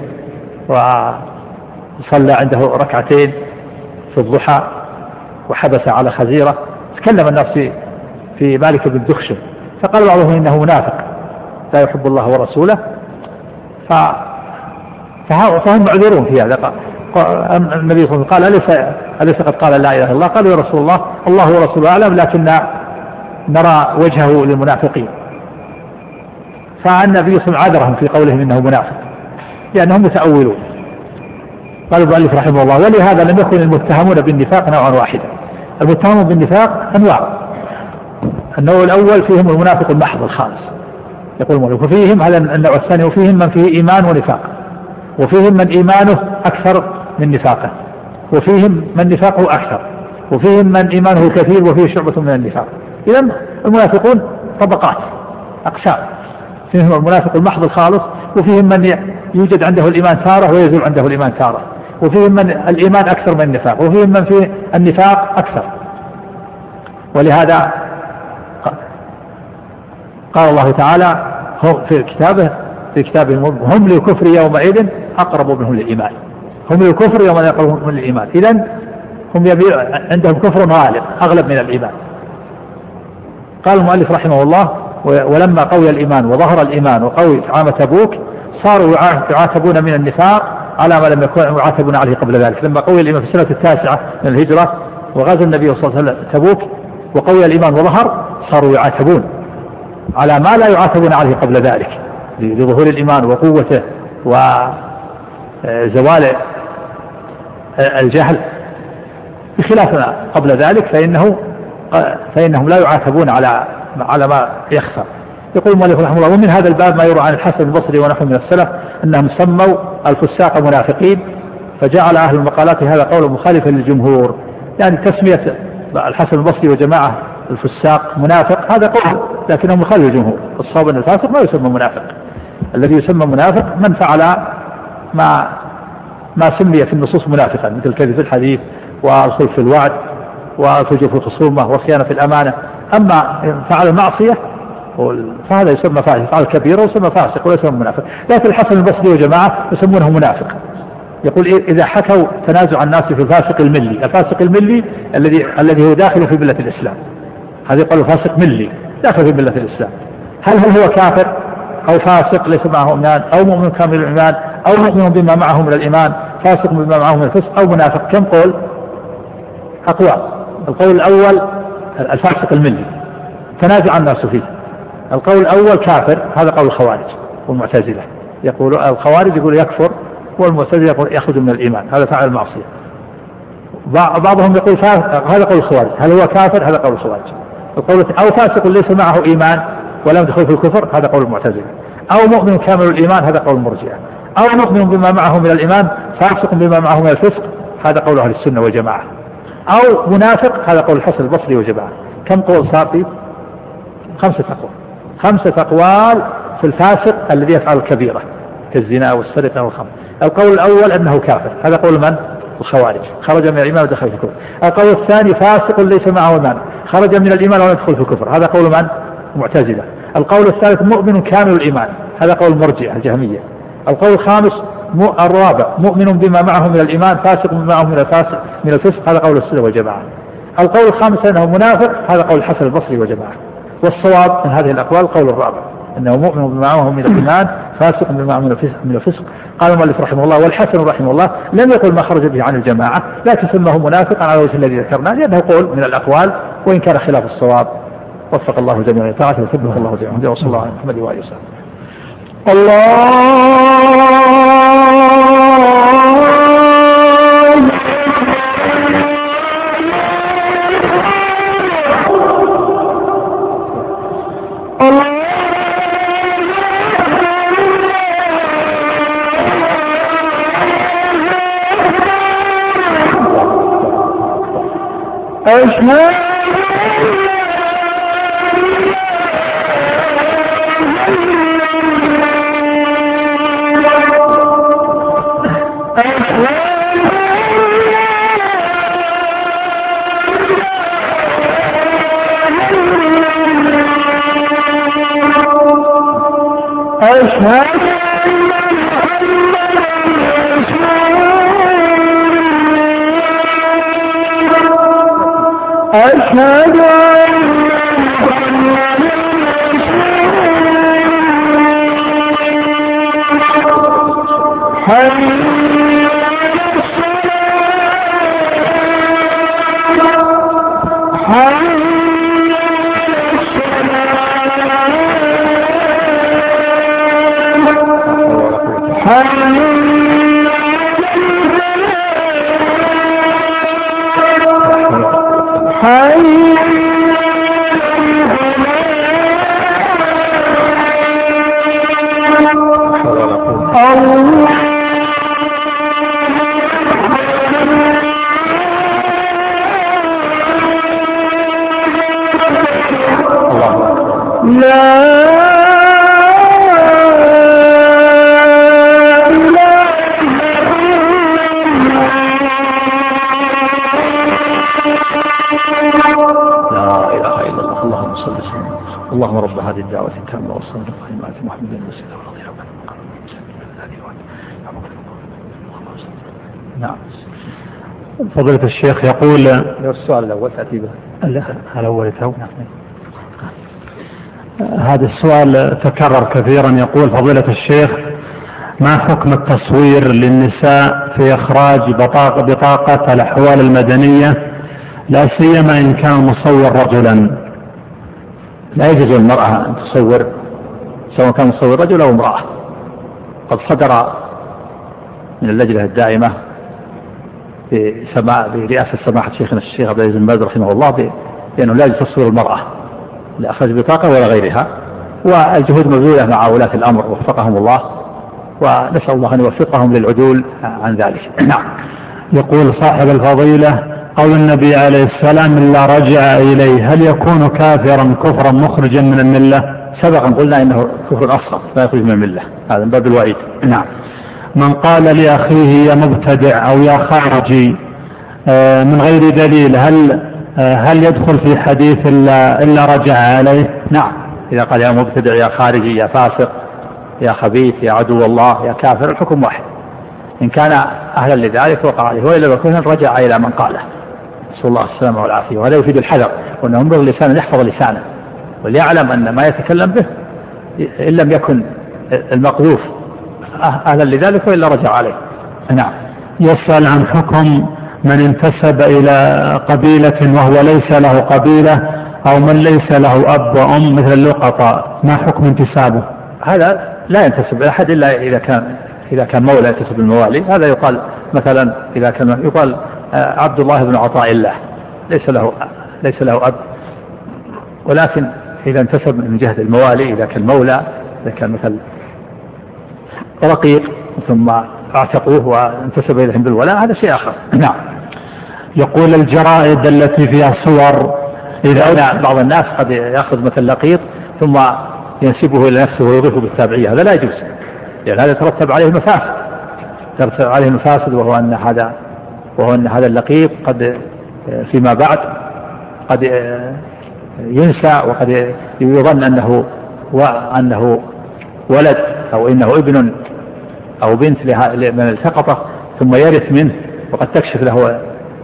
[SPEAKER 2] وصلى عنده ركعتين في الضحى وحبس على خزيرة، تكلم الناس في في مالك بن دخشم، فقال بعضهم إنه منافق لا يحب الله ورسوله، فهم معذورون في هذا. النبي صلى الله عليه وسلم قال أليس أليس قد قال لا إله إلا الله؟ قالوا يا رسول الله الله ورسوله أعلم لكن نرى وجهه للمنافقين. فالنبي صلى الله عليه وسلم عذرهم في قولهم إنه منافق لأنهم متأولون. قال المؤلف رحمه الله ولهذا لم يكن المتهمون بالنفاق نوعا واحدا. المتهمون بالنفاق أنواع، النوع الأول فيهم المنافق المحض الخالص يقول المؤلف، وفيهم هذا النوع الثاني وفيهم من فيه إيمان ونفاق، وفيهم من إيمانه أكثر من نفاقه، وفيهم من نفاقه أكثر، وفيهم من إيمانه كثير وفيه شعبة من النفاق. إذن المنافقون طبقات أقسام، فيهم المنافق المحض الخالص، وفيهم من يوجد عنده الإيمان تارة ويزول عنده الإيمان تارة، وفيهم من الإيمان أكثر من النفاق، وفيهم من فيه النفاق أكثر. ولهذا قال الله تعالى في كتابه في كتابه هم للكفر يومئذ أقرب منهم للإيمان، هم للكفر يومئذ أقرب منهم للإيمان. إذن هم عندهم كفر غالب أغلب من الإيمان. قال المؤلف رحمه الله ولما قوي الإيمان وظهر الإيمان وقوي عام تبوك صاروا يعاتبون من النفاق على ما لم يكونوا يعاتبون عليه قبل ذلك. لما قوي الإيمان في السنة التاسعة من الهجرة وغزا النبي صلى الله عليه وسلم تبوك وقوي الإيمان وظهر صاروا يعاتبون على ما لا يعاتبون عليه قبل ذلك لظهور الإيمان وقوته وزوال الجهل، بخلاف قبل ذلك فإنه فإنهم لا يعاتبون على على ما يخفى. يقول المؤلف رحمه الله ومن هذا الباب ما يروى عن الحسن البصري ونحو من السلف أنهم سموا الفساق منافقين، فجعل أهل المقالات هذا قول مخالفا للجمهور، يعني تسمية الحسن البصري وجماعة الفساق منافق هذا قول لكنه مخالف للجمهور. الصواب أن الفاسق ما يسمى منافق، الذي يسمى منافق من فعل ما ما سمي في النصوص منافقا مثل الكذب في الحديث والخلف في الوعد والفجور في الخصومة والخيانة في الأمانة. أما فعل المعصية فهذا يسمى فاسق، فعل كبيرة ويسمى فاسق ولا يسمى منافق. لكن الحسن البصري وجماعة يسمونه منافق. يقول إذا حكوا تنازع الناس في الفاسق الملي، الفاسق الملي الذي الذي هو داخل في ملة الإسلام، هذا يقال فاسق ملي داخل في ملة الإسلام. هل هل هو كافر أو فاسق ليس معه إيمان أو مؤمن كامل الإيمان أو مؤمن بما معه من الإيمان فاسق بما معه من الفسق أو منافق؟ كم قول؟ أقوال. القول الأول الفاسق الملي تنازع الناس فيه. القول الأول كافر، هذا قول الخوارج والمعتزلة، يقول الخوارج يقول يكفر والمعتزلة يقول يخرج من الإيمان، هذا فعل المعصية. بعضهم يقول هذا قول الخوارج، هل هو كافر؟ هذا قول الخوارج. القول أو فاسق ليس معه إيمان ولم يدخل في الكفر، هذا قول المعتزلة. أو مؤمن كامل الإيمان، هذا قول المرجئة. أو مؤمن بما معه من الإيمان فاسق بما معه من الفسق، هذا قول أهل السنة والجماعة. أو منافق، هذا قول الحسن البصري وجماعة. كم قول صار فيه؟ خمسة أقوال، خمسة أقوال في الفاسق الذي يفعل الكبيرة كالزنا والسرقة والخمر. القول الأول أنه كافر، هذا قول من؟ الخوارج، خرج من الإيمان ودخل في الكفر. القول الثاني فاسق ليس معه إيمان، خرج من الإيمان ولم يدخل في الكفر، هذا قول من؟ المعتزلة. القول الثالث مؤمن كامل الإيمان، هذا قول المرجئة الجهمية. القول الخامس الرابع مؤمن بما معه من الإيمان فاسق بما معه من الفاسق من الفسق، هذا قول السنة والجماعة. القول الخامس أنه منافق، هذا قول الحسن البصري وجماعة. والصواب من هذه الأقوال القول الرابع، أنه مؤمن بما معه من الإيمان فاسق بما معه من الفسق. قال المؤلف رحمه الله: والحسن رحمه الله لم يقل ما خرج به عن الجماعة، لكن سماه منافقا على وجه الذي ذكرناه، لأنه قول من الأقوال وإن كان خلاف الصواب. وفق الله جميعا لطاعته وثبت الله جميعا. وصلى الله على محمد وآله وسلم.
[SPEAKER 3] أشهد أشهد
[SPEAKER 2] اللهم رب هذه الدعوة التامة والصلاة القائمة آت محمدا الوسيلة والفضيلة. نعم.
[SPEAKER 3] فضيلة الشيخ يقول
[SPEAKER 2] السؤال الأول تأتي به
[SPEAKER 3] الأول تو هذا السؤال تكرر كثيرا. يقول فضيلة الشيخ: ما حكم التصوير للنساء في إخراج بطاقة, بطاقة الأحوال المدنية، لا سيما إن كان المصور رجلا؟
[SPEAKER 2] لا يجوز للمرأة أن تصور، سواء كان مصور رجل أو امرأة. قد صدر من اللجنة الدائمة بسماع برئاسة سماحة شيخنا الشيخ عبد العزيز بن باز رحمه الله بأنه لا يجوز تصوير المرأة لإخراج بطاقة ولا غيرها، والجهود مبذولة مع ولاة الأمر وفقهم الله، ونسأل الله أن يوفقهم للعدول عن ذلك. نعم.
[SPEAKER 3] يقول صاحب الفضيلة: قول النبي عليه السلام: إلا رجع إليه، هل يكون كافرا كفرا مخرجا من الملة؟
[SPEAKER 2] سبقا قلنا إنه كفر أصغر لا يخرج من الملة، هذا من باب الوعيد. نعم.
[SPEAKER 3] من قال لأخيه يا مبتدع أو يا خارجي من غير دليل، هل هل يدخل في حديث إلا, إلا رجع عليه؟
[SPEAKER 2] نعم. إذا قال يا مبتدع يا خارجي يا فاسق يا خبيث يا عدو الله يا كافر، الحكم واحد. إن كان أهلا لذلك وقع عليه، وإلا يكون رجع إلى من قاله، نسأل الله السلامة والعافية. وهذا يفيد الحذر، وأنه ينبغي الإنسان يحفظ لسانه وليعلم أن ما يتكلم به إن لم يكن المقذوف أهلا لذلك وإلا رجع عليه. نعم.
[SPEAKER 3] يسأل عن حكم من انتسب إلى قبيلة وهو ليس له قبيلة، أو من ليس له أب وأم مثل اللقطاء، ما حكم انتسابه؟
[SPEAKER 2] هذا لا ينتسب إلى أحد إلا إذا كان إذا كان مولى ينتسب الموالي. هذا يقال مثلا إذا كان يقال عبد الله بن عطاء الله، ليس له ليس له أب، ولكن إذا انتسب من جهة الموالي، إذا كان مولى، إذا كان مثل رقيق ثم اعتقوه وانتسب إليهم بالولاء، هذا شيء آخر. نعم.
[SPEAKER 3] يقول الجرائد التي فيها صور
[SPEAKER 2] إذا بعض الناس قد يأخذ مثل لقيط ثم ينسبه إلى نفسه ويضيفه بالتابعية، هذا لا يجوز، لأن هذا يترتب عليه المفاسد، يترتب عليه المفاسد وهو أن هذا وهو أن هذا اللقيط قد فيما بعد قد ينسى، وقد يظن أنه وأنه ولد أو إنه ابن أو بنت من التقطه ثم يرث منه، وقد تكشف له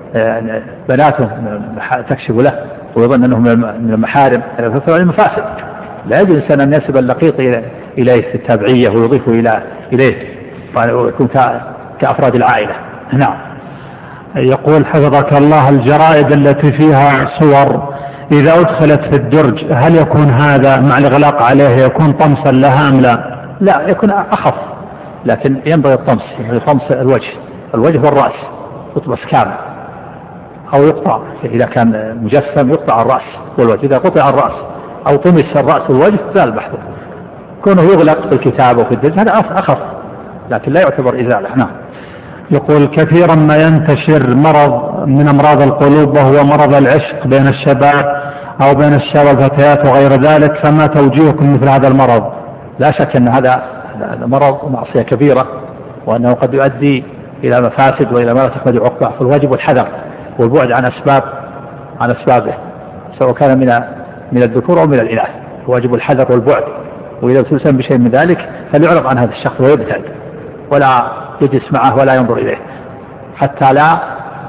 [SPEAKER 2] بناته تكشف له ويظن أنه من المحارم، هذا يترتب عليه المفاسد. لا يجوز الإنسان أن ينسب اللقيط إليه التابعية ويضيفه إلى إليه ويكون كأفراد العائلة. نعم.
[SPEAKER 3] يقول حفظك الله الجرائد التي فيها صور إذا أدخلت في الدرج هل يكون هذا مع الإغلاق عليه يكون طمسا لها أم لا؟
[SPEAKER 2] لا، يكون أخف، لكن ينبغي الطمس، يعني طمس الوجه الوجه والرأس يطمس كامل، أو يقطع إذا كان مجسم يقطع الرأس والوجه، إذا قطع الرأس أو طمس الرأس والوجه زال بحثه. كونه يغلق بالكتاب وفي الدرج هذا أخف، لكن لا يعتبر إزالة. نعم.
[SPEAKER 3] يقول كثيرا ما ينتشر مرض من أمراض القلوب وهو مرض العشق بين الشباب أو بين الشباب والفتيات وغير ذلك، فما توجيهكم مثل هذا المرض؟
[SPEAKER 2] لا شك أن هذا مرض معصية كبيرة، وأنه قد يؤدي إلى مفاسد وإلى ما لا تحمد عقباه، فالواجب الحذر والبعد عن أسباب عن أسبابه سواء كان من من الذكور أو من الإناث، الواجب الحذر والبعد، وإذا ابتلي بشيء من ذلك فليعرض عن هذا الشخص ويبتعد ولا يجلس معه ولا ينظر إليه حتى لا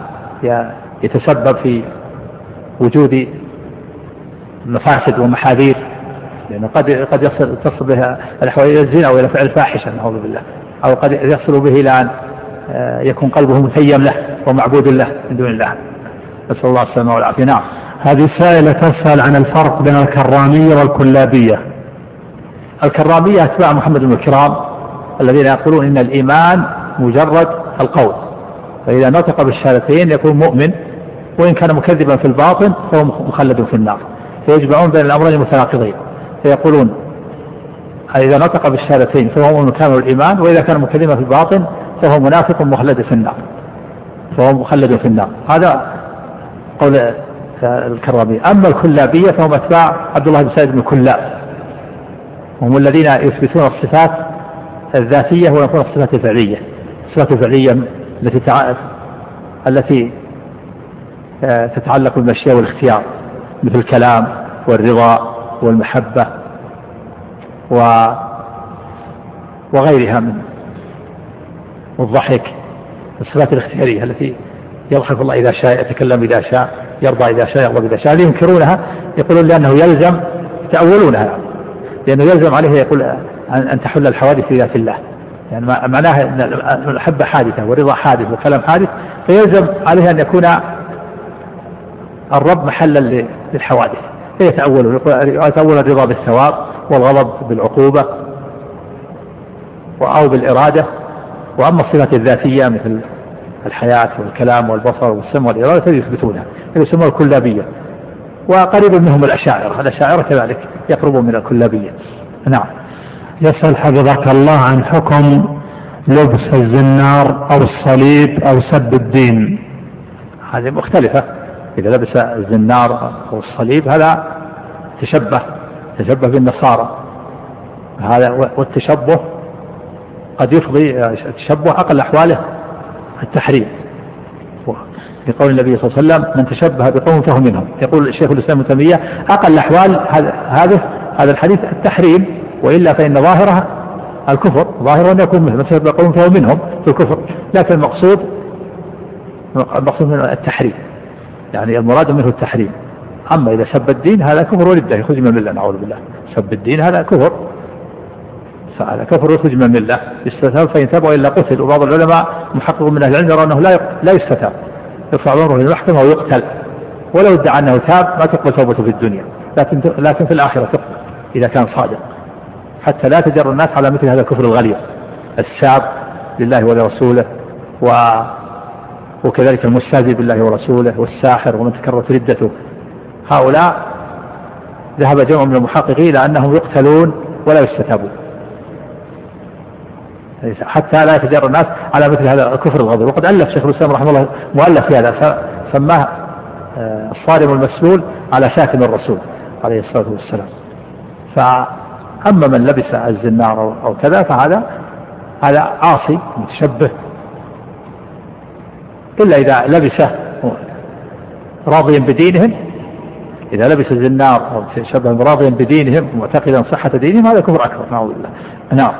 [SPEAKER 2] يتسبب في وجود مفاسد ومحاذير، لأنه قد قد يصل تصل بها الأحوال إلى الزنا أو إلى فعل فاحشة نعوذ بالله، أو قد يصل به إلى أن يكون قلبه مثيم له ومعبود له من دون الله، نسأل الله السلامة والعافية. نعم.
[SPEAKER 3] هذه سائلة تسأل عن الفرق بين الكرامية والكلابية.
[SPEAKER 2] الكرامية أتباع محمد بن الكرام الذين يقولون إن الإيمان مجرد القول، فإذا نطق بالشهادتين يكون مؤمن، وإن كان مكذبا في الباطن فهو مخلد في النار، فيجمعون بين الأمرين المتناقضين، فيقولون إذا نطق بالشهادتين فهو مؤمن كامل الإيمان، وإذا كان مكذبا في الباطن فهو منافق مخلد في النار فهو مخلد في النار. هذا قول الكرامية. أما الكلابية فهم أتباع عبد الله بن سعيد بن كلاب، هم الذين يثبتون الصفات الذاتية وينفون الصفات الفعلية. الصفات الفعلية التي تع... التي تتعلق بالمشيئة والاختيار، مثل الكلام والرضا والمحبة و... وغيرها من والضحك. الصفات الاختيارية التي يضحك الله إذا شاء، يتكلم إذا شاء، يرضى إذا شاء، يغضب إذا شاء. اللي ينكرونها يقولون لأنه يلزم، تأولونها، لأنه يلزم عليه يقول أن تحل الحوادث في ذات الله، يعني معناها أن المحبة حادثة والرضا حادث والكلام حادث، فيلزم عليه أن يكون الرب محلا للحوادث، فيتأول يتأول الرضا بالثواب والغضب بالعقوبة أو بالإرادة. وأما الصفات الذاتية مثل الحياة والكلام والبصر والسمع والإرادة يثبتونها، يسمونها الكلابية، وقريب منهم الأشاعرة، الأشاعرة كذلك يقربون من الكلابية. نعم.
[SPEAKER 3] يسأل حفظك الله عن حكم لبس الزنار أو الصليب أو سب الدين.
[SPEAKER 2] هذه مختلفة، إذا لبس الزنار أو الصليب هذا تشبه تشبه بالنصارى، هذا والتشبه قد يفضي التشبه أقل أحواله التحريم، لقول النبي صلى الله عليه وسلم من تشبه بقوم فهو منهم. يقول الشيخ الإسلام ابن تيمية أقل أحوال هذا هذا الحديث التحريم، وإلا فإن ظاهرها الكفر، ظاهر أن يكون مثل من تشبه بقوم فهو منهم في الكفر، لكن المقصود المقصود منه التحريم، يعني المراد منه التحريم. أما إذا سب الدين هذا كفر وردة يخرج من الملة، نعوذ بالله. سب الدين هذا كفر، فهذا كفر يخرج من الملة، يستتاب فإن تاب وإلا قتل. وبعض العلماء محقق من أهل العلم يرى أنه لا لا يستتاب، يرفع أمره للمحكمة ويقتل، ولو ادعى أنه تاب ما تقبل توبته في الدنيا، لكن لكن في الآخرة تقبل إذا كان صادق، حتى لا تجر الناس على مثل هذا الكفر الغليظ الساب لله ولرسوله، و وكذلك المستهزئ بالله ورسوله والساحر ومن تكررت ردته. هؤلاء ذهب جمع من المحققين إلى أنهم يقتلون ولا يستتابون، حتى لا يتجرأ الناس على مثل هذا الكفر الغليظ. وقد ألف شيخ الإسلام رحمه الله مؤلف في هذا سماه الصارم المسلول على شاتم الرسول عليه الصلاة والسلام. فأما من لبس الزنار أو كذا فهذا هذا عاصي متشبه، إلا إذا لبسه راضيا بدينهم، إذا لبس الزنار أو تشبه راضيا بدينهم معتقدا صحة دينهم هذا كفر أكبر نعوذ بالله. نعم.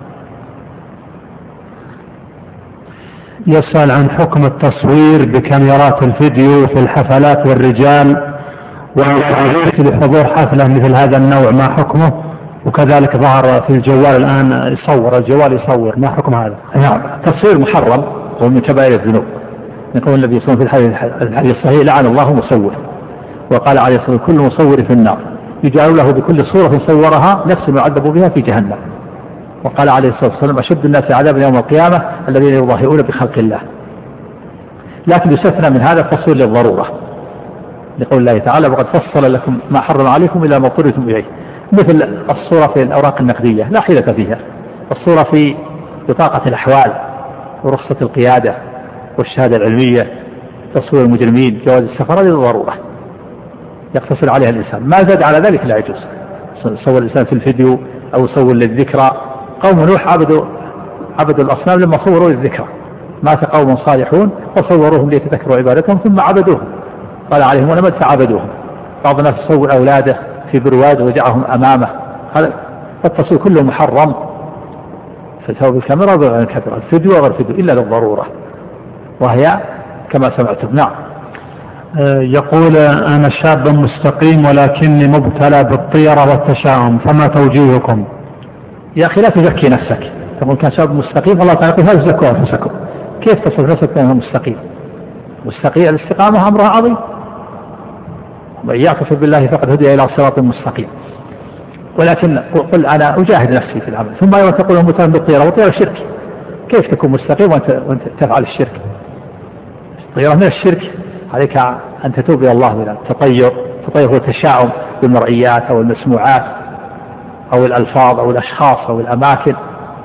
[SPEAKER 3] يسأل عن حكم التصوير بكاميرات الفيديو في الحفلات والرجال، وعزيز لحضور حفلة مثل هذا النوع ما حكمه؟ وكذلك ظهر في الجوال الآن يصور، الجوال يصور، ما حكم هذا؟
[SPEAKER 2] نعم، التصوير محرم ومن كبائر الذنوب. يقول النبي صلى الله عليه وسلم في الحديث الصحيح لعن الله مصور، وقال عليه الصلاة والسلام كل مصور في النار يجعل له بكل صورة صورها نفس ما يعذب بها في جهنم. وقال عليه الصلاة والسلام أشد الناس عذابا يوم القيامة الذين يضاهئون بخلق الله. لكن يستثنى من هذا التصوير للضرورة، لقول الله تعالى وقد فصل لكم ما حرم عليكم إلا ما اضطررتم إليه، مثل الصورة في الأوراق النقدية لا حيلة فيها، الصورة في بطاقة الأحوال ورخصة القيادة والشهادة العلمية، تصوير المجرمين، جواز السفر، هذه الضرورة يقتصر عليها الإنسان، ما زاد على ذلك لا يجوز. صور الإنسان في الفيديو أو صور للذكرى. قوم نوح عبدوا عبدوا الأصنام لما صوروا للذكرى، مات قوم صالحون وصوروهم ليتذكروا عبادتهم ثم عبدوهم قال عليهم ولمن فعبدوهم. بعض الناس يصور أولاده في برواز وجعهم أمامه، هذا التصوير كله محرم فسوى بالكاميرا وغير الكاميرا، الفيديو وغير الفيديو إلا للضرورة وهي كما سمعتم. نعم.
[SPEAKER 3] يقول أنا شاب مستقيم ولكني مبتلى بالطيرة والتشاؤم، فما توجيهكم؟
[SPEAKER 2] يا أخي لا تزكي نفسك، تقول كان شاب مستقيم الله تعالى يقول هل زكوا أنفسكم، كيف تصف نفسك بأنه مستقيم؟ مستقيم الاستقامة أمرها عظيم، ومن يعتصم بالله فقد هدي إلى صراط مستقيم. ولكن قل أنا أجاهد نفسي في العمل، ثم أيضا تقول مبتلى بالطيرة، والطيرة شرك، كيف تكون مستقيم وأنت, وأنت تفعل الشرك؟ الطيرة من الشرك، عليك أن تتوب إلى الله من التطير. التطير هو التشاؤم بالمرئيات أو المسموعات أو الألفاظ أو الأشخاص أو الأماكن،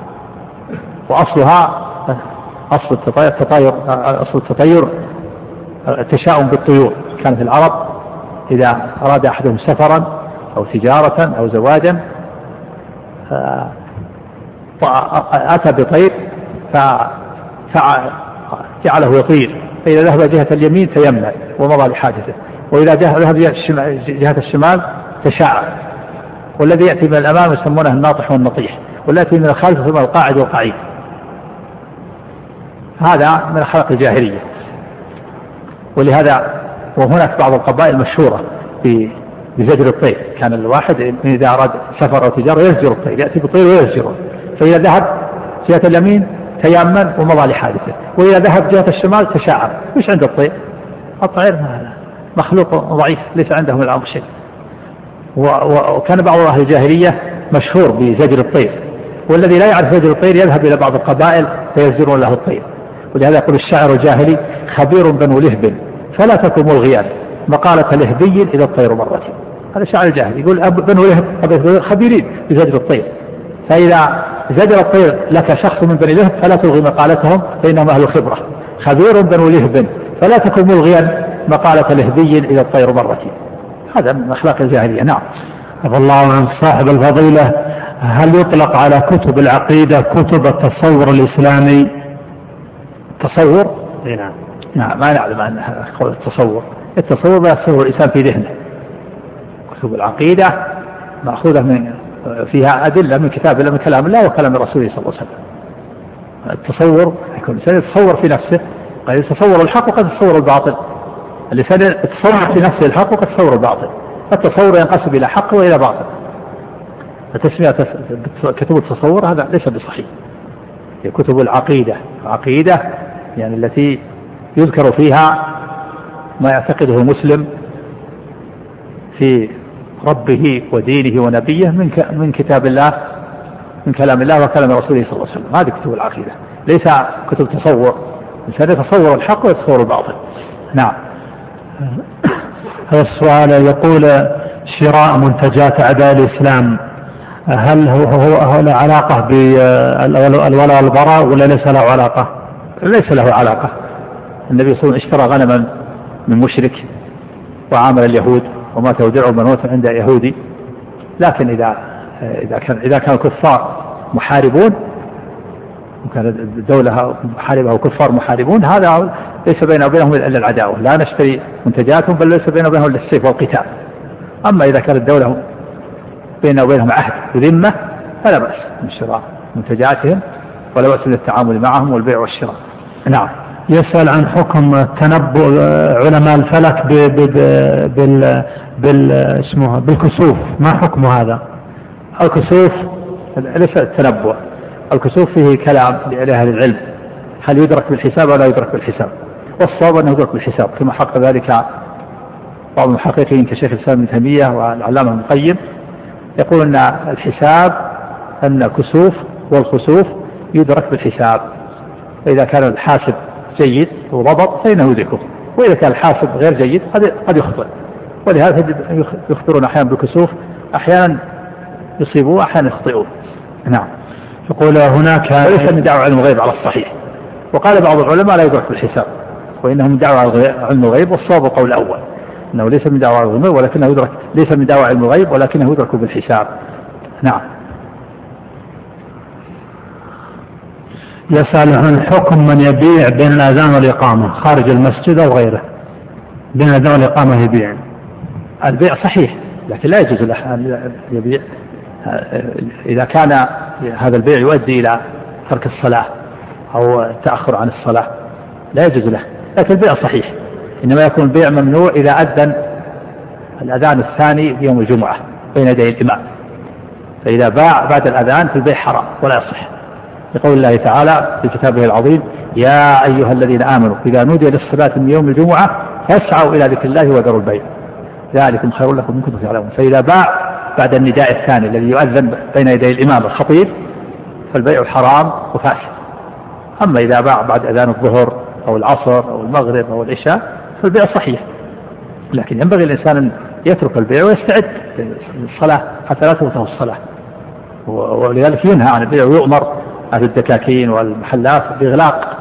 [SPEAKER 2] وأصلها أصل التطير, التطير أصل التطير التشاؤم بالطيور. كانت العرب إذا أراد أحدهم سفرا أو تجارة أو زواجا أتى بطير فجعله يطير، فإذا ذهب جهة اليمين تيمم ومضى لحاجته، وإذا ذهب جهة الشمال تشاءم. والذي يأتي من الأمام يسمونه الناطح والنطيح، والذي يأتي من الخلف يسمونه القاعد والقعيد. هذا من أخلاق الجاهلية. ولهذا وهناك بعض القبائل مشهورة بزجر الطير، كان الواحد إذا أراد سفر أو تجارة يزجر الطير، يأتي بالطير ويزجره، فإذا ذهب جهة اليمين تيمم ومضى لحادثه، وإذا ذهب جهة الشمال تشاءم. مش عند الطير؟ الطير مخلوق ضعيف ليس عنده من الأمر شيء. وكان بعض أهل الجاهلية مشهور بزجر الطير، والذي لا يعرف زجر الطير يذهب إلى بعض القبائل فيزجرون له الطير. ولهذا يقول الشاعر الجاهلي خبير بنو لهب فلا تكن ملغيا مقالة لهبي إذا الطير مرت. هذا الشاعر الجاهلي يقول بنو لهب خبيرين بزجر الطير، فإذا زجر الطير لك شخص من بني لهب فلا تلغي مقالتهم فإنهم أهل خبرة. خبير بنو لهب فلا تكن ملغيا مقالة لهبي إذا الطير مرت. هذا من أخلاق الجاهلية. نعم.
[SPEAKER 3] عفى الله عن صاحب الفضيلة، هل يطلق على كتب العقيدة كتب التصور الإسلامي؟
[SPEAKER 2] تصور؟
[SPEAKER 3] نعم.
[SPEAKER 2] نعم، ما نعلم عن قول التصور. التصور ما يتصور الإنسان في ذهنه. كتب العقيدة مأخوذة من فيها أدلة من كتاب الله، من كلام الله وكلام رسوله صلى الله عليه وسلم. التصور يكون الإنسان يتصور في نفسه، قد يتصور الحق وقد يتصور الباطل. الإنسان يتصور في نفسه الحق وقد يتصور الباطل. التصور ينقسم إلى حق وإلى باطل. التسمية كتب التصور هذا ليس بصحيح. هي كتب العقيدة، عقيدة يعني التي يذكر فيها ما يعتقده المسلم في ربه ودينه ونبيه من من كتاب الله، من كلام الله وكلام رسوله صلى الله عليه وسلم. هذه كتب العقيدة، ليس كتب تصور. الإنسان يتصور الحق ويتصور الباطل. نعم.
[SPEAKER 3] هذا السؤال يقول شراء منتجات أعداء الإسلام هل هو هو, هو له علاقة بالولاء والبراء ولا ليس له علاقة؟
[SPEAKER 2] ليس له علاقة. النبي صلى الله عليه وسلم اشترى غنما من مشرك وعامل اليهود ومات ودرع منوت عند يهودي، لكن إذا إذا كان إذا كان الكفار محاربون وكان الدولة محاربة وكفار محاربون هذا ليس بيننا وبينهم إلا العداوة، لا نشتري منتجاتهم بل ليس بيننا وبينهم إلا السيف والقتال. أما إذا كانت الدولة بيننا وبينهم عهد وذمة فلا بأس من شراء منتجاتهم ولا بأس من التعامل معهم والبيع والشراء. نعم.
[SPEAKER 3] يسأل عن حكم تنبؤ علماء الفلك بال بال اسمه بالكسوف، ما حكم هذا؟
[SPEAKER 2] الكسوف ليس التنبؤ، الكسوف فيه كلام لأهل العلم هل يدرك بالحساب ولا يدرك بالحساب، والصواب أنه يدرك بالحساب كما حق ذلك بعض المحققين كشيخ الإسلام ابن تيمية والعلامة ابن القيم، يقول أن الحساب أن الكسوف والخسوف يدرك بالحساب، فإذا كان الحاسب جيد وضبط فإنه يدركه، وإذا كان الحاسب غير جيد قد يخطئ، ولهذا يخبرون أحيانا بالكسوف، أحيانا يصيبوا أحيانا يخطئون. نعم.
[SPEAKER 3] يقول هناك
[SPEAKER 2] وليس من دعوة علم الغيب على الصحيح، وقال بعض العلماء لا يدرك بالحساب وإنه من دعوة علم الغيب، والصواب القول الأول أنه ليس من دعوة علم الغيب ولكنه يدرك، ليس من دعوة علم الغيب ولكنه يدرك بالحساب. نعم.
[SPEAKER 3] يسأل عن حكم من يبيع بين الأذان والإقامة خارج المسجد أو غيره، بين الأذان والإقامة يبيع.
[SPEAKER 2] البيع صحيح لكن لا يجوز له أن يبيع إذا كان هذا البيع يؤدي إلى ترك الصلاة أو التأخر عن الصلاة لا يجوز له، لكن البيع صحيح، إنما يكون البيع ممنوع إذا أذن الأذان الثاني في يوم الجمعة بين يدي الإمام، فإذا باع بعد الأذان فالبيع حرام ولا يصح، لقول الله تعالى في كتابه العظيم يا أيها الذين آمنوا إذا نودي للصلاة من يوم الجمعة فاسعوا إلى ذكر الله وذروا البيع ذلكم خير لكم إن كنتم تعلمون. فإذا باع بعد النداء الثاني الذي يؤذن بين يدي الإمام الخطيب فالبيع حرام وفاسد. أما إذا باع بعد أذان الظهر أو العصر أو المغرب أو العشاء فالبيع صحيح، لكن ينبغي الإنسان أن يترك البيع ويستعد للصلاة حتى لا تفوته الصلاة، ولذلك ينهى عن البيع ويؤمر أهل الدكاكين والمحلات بإغلاق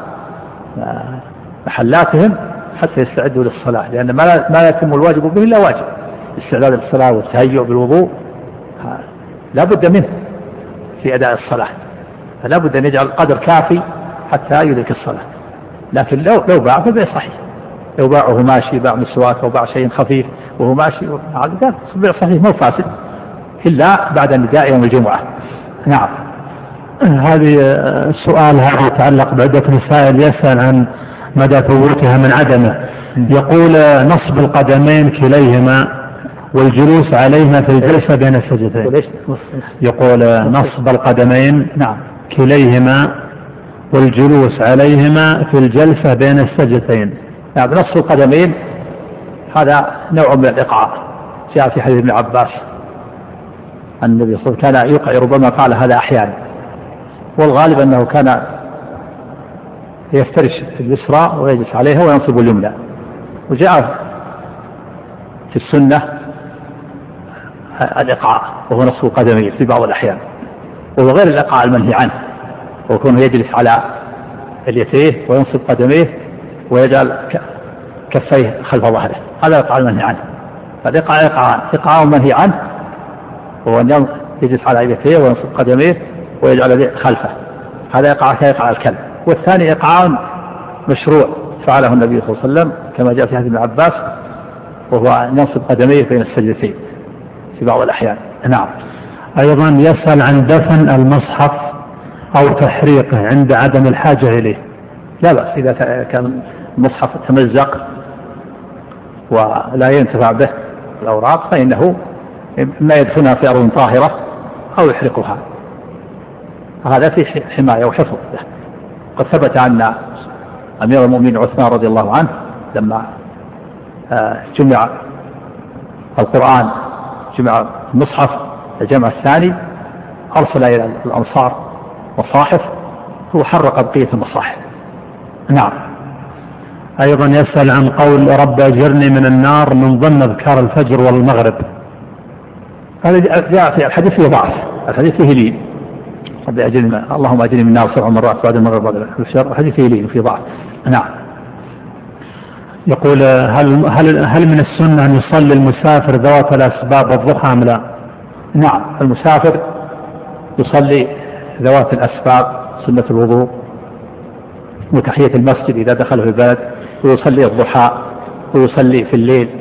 [SPEAKER 2] محلاتهم حتى يستعدوا للصلاة، لأن ما لا يتم الواجب به إلا واجب، الاستعداد للصلاة والتهيؤ بالوضوء لا بد منه في أداء الصلاة، فلا بد أن يجعل قدر كافي حتى يدرك الصلاة. لكن لو لو باع فالبيع صحيح، لو باع وهو ماشي باع مسواك أو باع شيء خفيف وهو ماشي هذا البيع صحيح مو فاسد إلا بعد النداء يوم الجمعة. نعم.
[SPEAKER 3] هذه السؤال هذا يتعلق بعدة مسائل، يسأل عن مدى ثبوتها من عدمه. يقول نصب القدمين كليهما والجلوس عليهما في الجلسة بين السجدتين. يقول نصب القدمين
[SPEAKER 2] نعم
[SPEAKER 3] كليهما والجلوس عليهما في الجلسة بين السجدتين.
[SPEAKER 2] نعم. نصب القدمين هذا نوع من الإقعاء، جاء في حديث ابن عباس أن النبي صلى الله عليه وسلم كان يقع، ربما قال هذا أحيانا، والغالب أنه كان يفترش اليسرى ويجلس عليها وينصب اليمنى. وجاء في السنة الإقعاء وهو نصب القدمين في بعض الأحيان، وهو غير الإقعاء المنهي عنه، ويكون يجلس على اليتيه وينصب قدميه ويجعل كفيه خلف ظهره، هذا الإقعاء المنهي عنه. فالإقعاء إقعاء إقعاء منهي عنه وهو أن يجلس على اليتيه وينصب قدميه ويجعل خلفه، هذا إقعاء كإقعاء الكلب. والثاني إقعاء مشروع فعله النبي صلى الله عليه وسلم كما جاء في حديث ابن عباس، وهو أن ينصب قدميه بين السجدتين في بعض الأحيان. نعم.
[SPEAKER 3] أيضا يسأل عن دفن المصحف أو تحريقه عند عدم الحاجة إليه.
[SPEAKER 2] لا بأس إذا كان المصحف تمزق ولا ينتفع به الأوراق فإنه ما يدفنها في أرض طاهرة أو يحرقها، هذا في حماية وحفظ له. قد ثبت أن أمير المؤمنين عثمان رضي الله عنه لما جمع القرآن، جمع المصحف الجمع الثاني، أرسل إلى الأنصار مصاحف هو حرق بقية المصاحف. نعم.
[SPEAKER 3] أيضا يسأل عن قول رب أجرني من النار من ضمن أذكار الفجر والمغرب.
[SPEAKER 2] هذا جاء في الحديث فيه ضعف، الحديث فيه لين، رب أجرني اللهم أجرني من النار سبع مرات بعد المغرب بعد الفجر، الحديث فيه لين وفيه ضعف. نعم.
[SPEAKER 3] يقول هل هل هل من السنة أن يصلي المسافر ذوات الأسباب الضحى أم لا؟
[SPEAKER 2] نعم، المسافر يصلي ذوات الأسباب سنة الوضوء وتحية المسجد إذا دخل في البلد، ويصلي الضحى، ويصلي في الليل،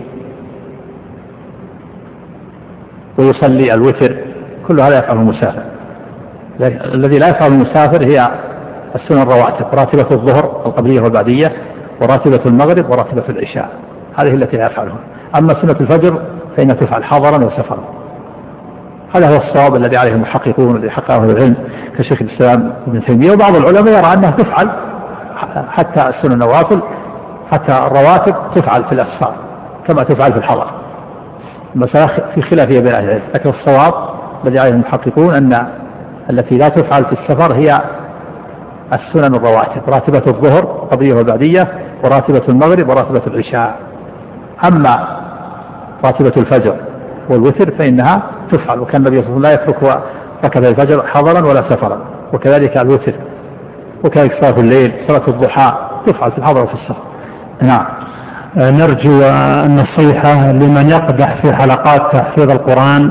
[SPEAKER 2] ويصلي الوتر، كل هذا يفعله المسافر. الذي لا يفعله المسافر هي السنن الرواتب، راتبة الظهر القبلية والبعدية، وراتبة المغرب، وراتبة العشاء، هذه التي لا يفعلها. أما سنة الفجر فإنها تفعل حضرا وسفرا. هذا هو الصواب الذي عليه المحققون الذي حققه أهل العلم كشيخ الإسلام ابن تيمية، وبعض العلماء يرى أنها تفعل حتى السنن النوافل، حتى الرواتب تفعل في الأسفار كما تفعل في الحضر. المسألة في خلافية بين أهل العلم، لكن الصواب الذي عليه المحققون أن التي لا تفعل في السفر هي السنن الرواتب، راتبة الظهر القبلية والبعدية، وراتبة المغرب، وراتبة العشاء. أما راتبة الفجر والوتر فإنها تفعل، وكان النبي صلى الله عليه وسلم لا يترك ركعتي الفجر حضرا ولا سفرا، وكذلك الوتر، وكذلك صلاة الليل، صلاة الضحى تفعل في الحضر وفي السفر. نعم.
[SPEAKER 3] نرجو النصيحة لمن يقدح في حلقات تحفيظ القرآن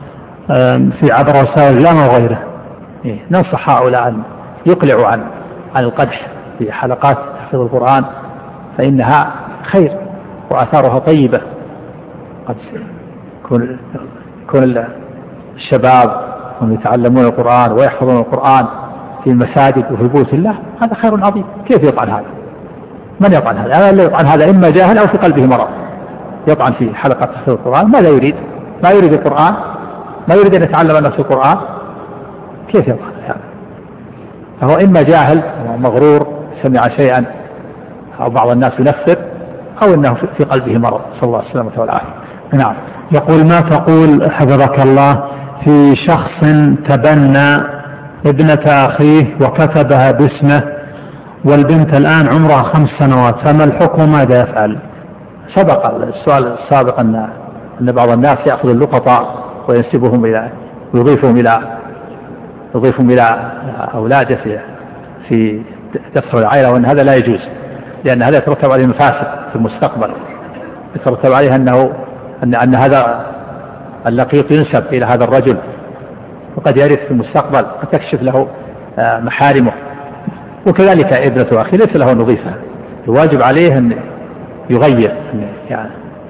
[SPEAKER 3] في عبر وسائل الإعلام وغيره.
[SPEAKER 2] إيه، ننصح هؤلاء أن يقلعوا عن عن القدح في حلقات تحفيظ القرآن، فإنها خير وآثارها طيبة. قد يكون يكون الشباب هم يتعلمون القرآن ويحفظون القرآن في المساجد وفي بيوت الله، هذا خير عظيم. كيف يطعن هذا؟ من يطعن هذا؟ هذا اللي يطعن هذا إما جاهل أو في قلبه مرض، يطعن في حلقة تحفيظ القرآن. ماذا يريد؟ ما يريد القرآن، ما يريد أن يتعلم الناس القرآن، كيف يطعن هذا؟ فهو إما جاهل مغرور سمع شيئا أو بعض الناس ينفر، أو أنه في قلبه مرض، صلى الله عليه وسلم والعافية. نعم.
[SPEAKER 3] يقول ما تقول حفظك الله في شخص تبنى ابنة أخيه وكتبها باسمه والبنت الآن عمرها خمس سنوات، فما الحكم ماذا يفعل؟
[SPEAKER 2] سبق السؤال السابق أن أن بعض الناس يأخذ اللقطاء وينسبهم إلى ويضيفهم إلى يضيفهم إلى أولاده في في دفع العائلة، وأن هذا لا يجوز، لأن هذا يترتب عليه مفاسد في المستقبل. يترتب عليه أنه أن أن هذا اللقيط ينسب إلى هذا الرجل، وقد يرث في المستقبل، قد تكشف له محارمه. وكذلك ابنة أخي ليس له أن يضيفها، الواجب عليه أن يغير، يعني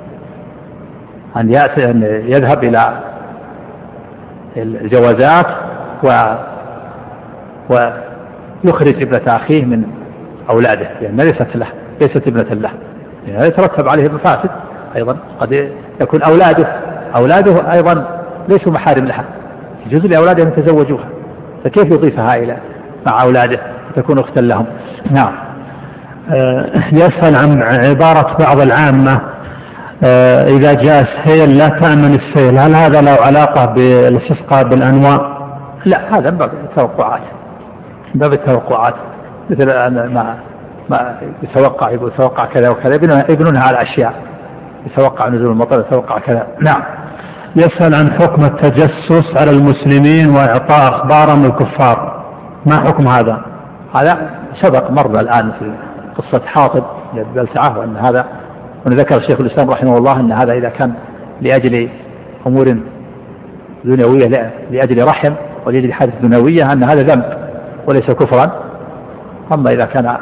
[SPEAKER 2] أن يأتي أن يذهب إلى الجوازات و ويخرج ابنة أخيه من أولاده، يعني ليست له، ليست ابنة له، يعني هذا يترتب عليه المفاسد أيضا. قد يكون أولاده أولاده أيضا ليسوا محارم لها، يجوز لأولاده أن يتزوجوها، فكيف يضيفها إلى مع أولاده تكون أختا لهم؟ نعم.
[SPEAKER 3] أه يسأل عن عبارة بعض العامة أه إذا جاء السيل لا تأمن السيل، هل هذا له علاقة بالاستسقاء بالأنواء؟
[SPEAKER 2] لا، هذا من باب التوقعات، من باب التوقعات، مثل ما ما يتوقع يقول يتوقع كذا وكذا، يبنونها على أشياء، يتوقع نزول المطر، يتوقع كذا. نعم.
[SPEAKER 3] يسأل عن حكم التجسس على المسلمين وإعطاء أخبارهم الكفار، ما حكم هذا؟
[SPEAKER 2] هذا سبق مرة الآن في قصة حاطب بلسعة، وأن هذا ونذكر الشيخ الإسلام رحمه الله أن هذا إذا كان لأجل أمور دنيوية، لأجل رحم ولأجل حادث دنيوية، أن هذا ذنب وليس كفرا. أما إذا كان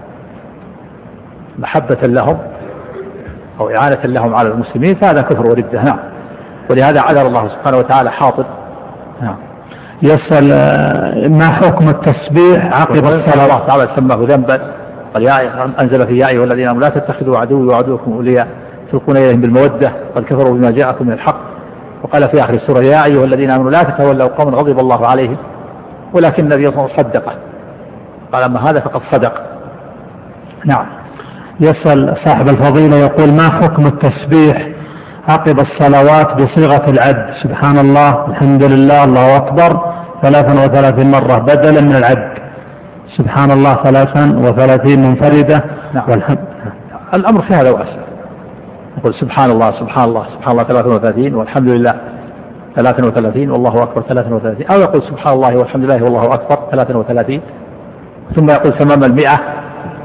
[SPEAKER 2] محبة لهم أو إعانة لهم على المسلمين فهذا كفر وردة. نعم. ولهذا عذر الله سبحانه وتعالى حاطب. نعم.
[SPEAKER 3] يسأل ما حكم التسبيح عقب الصلاة؟
[SPEAKER 2] الله تعالى سماه ذنبا، قال يا أنزل في يا أيها الذين آمنوا لا تتخذوا عدوي وعدوكم أولياء تلقون إليهم بالمودة قد كفروا بما جاءكم من الحق. وقال في آخر السورة يا أيها الذين آمنوا لا تتولوا قوما غضب الله عليهم، ولكن النبي صلى الله عليه وسلم صدقه، قال أما هذا فقد صدق. نعم.
[SPEAKER 3] يسأل صاحب الفضيلة يقول ما حكم التسبيح عقب الصلوات بصيغة العد، سبحان الله الحمد لله الله أكبر ثلاثا وثلاثين مرة بدلا من العد، سبحان الله ثلاثا وثلاثين منفردة؟
[SPEAKER 2] نعم.
[SPEAKER 3] والحمد.
[SPEAKER 2] الأمر في هذا واسع، يقول سبحان الله سبحان الله سبحان الله ثلاثا وثلاثين والحمد لله ثلاثا وثلاثين والله أكبر ثلاثا وثلاثين، أو يقول سبحان الله والحمد لله والله أكبر ثلاثا وثلاثين، ثم يقول تمام المئة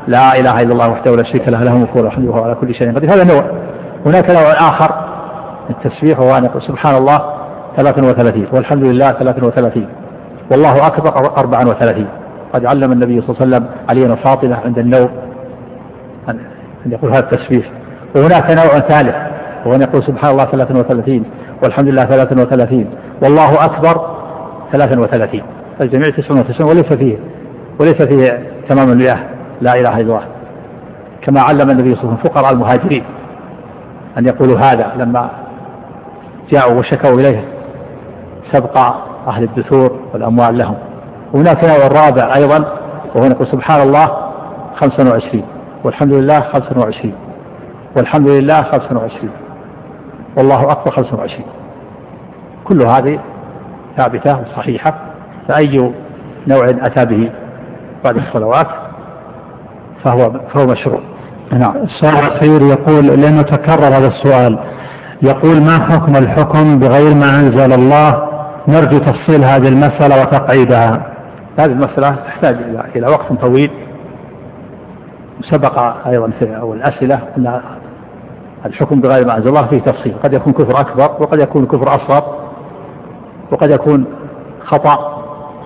[SPEAKER 2] لا إله إلا الله وحده لا شريك له له الملك وله الحمد وهو على كل شيء قدير. هذا نوع. هناك نوع آخر التسبيح وهو أن يقول سبحان الله ثلاثا وثلاثين والحمد لله ثلاثا وثلاثين والله أكبر أربعا وثلاثين. قد علم النبي صلى الله عليه وسلم عليا وفاطمة عند النوم أن يقول هذا التسبيح. وهناك نوع ثالث وهو أن يقول سبحان الله ثلاثا وثلاثين والحمد لله ثلاثا وثلاثين والله أكبر ثلاثا وثلاثين. الجميع تسعة وتسعين وليس فيه وليس فيه تمام المئة لا إله إلا الله، كما علم النبي صلى الله عليه وسلم فقراء المهاجرين أن يقولوا هذا لما جاءوا وشكوا إليه سبق أهل الدثور والأموال لهم. هناك نوع الرابع أيضا وهو نقول سبحان الله خمسا وعشرين والحمد لله خمسا وعشرين والحمد لله خمسا وعشرين والله أكبر خمسا وعشرين. كل هذه ثابتة وصحيحة، فأي نوع أتى به بعد الصلوات فهو فهو مشروع.
[SPEAKER 3] نعم. السؤال الأخير يقول لأنه تكرر هذا السؤال، يقول ما حكم الحكم بغير ما أنزل الله؟ نرجو تفصيل هذه المسألة وتقعيدها.
[SPEAKER 2] هذه المسألة تحتاج إلى وقت طويل، سبق أيضا في أول الأسئلة أن الحكم بغير ما أنزل الله فيه تفصيل، قد يكون كفر أكبر وقد يكون كفر أصغر وقد يكون خطأ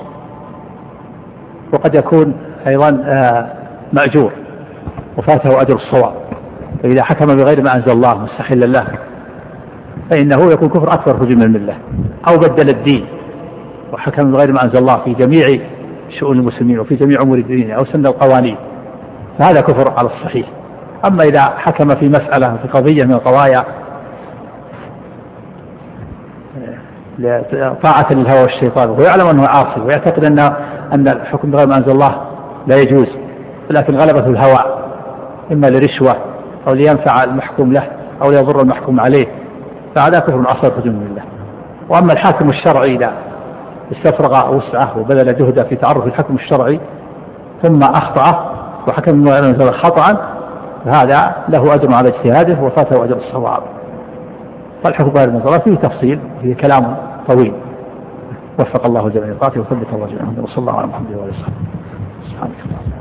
[SPEAKER 2] وقد يكون أيضا مأجور وفاته أجر الصواب. فإذا حكم بغير ما أنزل الله مستحلا له فإنه يكون كفر أكبر خروج من الملة، أو بدل الدين وحكم بغير ما أنزل الله في جميع شؤون المسلمين وفي جميع أمور الدين أو سن القوانين، فهذا كفر على الصحيح. أما إذا حكم في مسألة في قضية من القضايا طاعة للهوى والشيطان ويعلم أنه عاصي ويعتقد أن أن الحكم بغير ما أنزل الله لا يجوز، لكن غلبته الهوى إما لرشوة أو لينفع المحكوم له أو ليضر المحكوم عليه، فهذا كفر أصغر خروج من الملة. وأما الحاكم الشرعي إذا استفرغ وسعه وبذل جهده في تعرف الحكم الشرعي ثم أخطأ وحكم بما أنزل خطأ فهذا له أجر على اجتهاده وفاته أجر الصواب. فالحكم بغير ما أنزل الله فيه تفصيل، فيه كلام طويل. وفق الله جميع طاعته وثبت الله جميعا. وصلى الله على محمد وعلى آله وصحبه. سبحانك اللهم.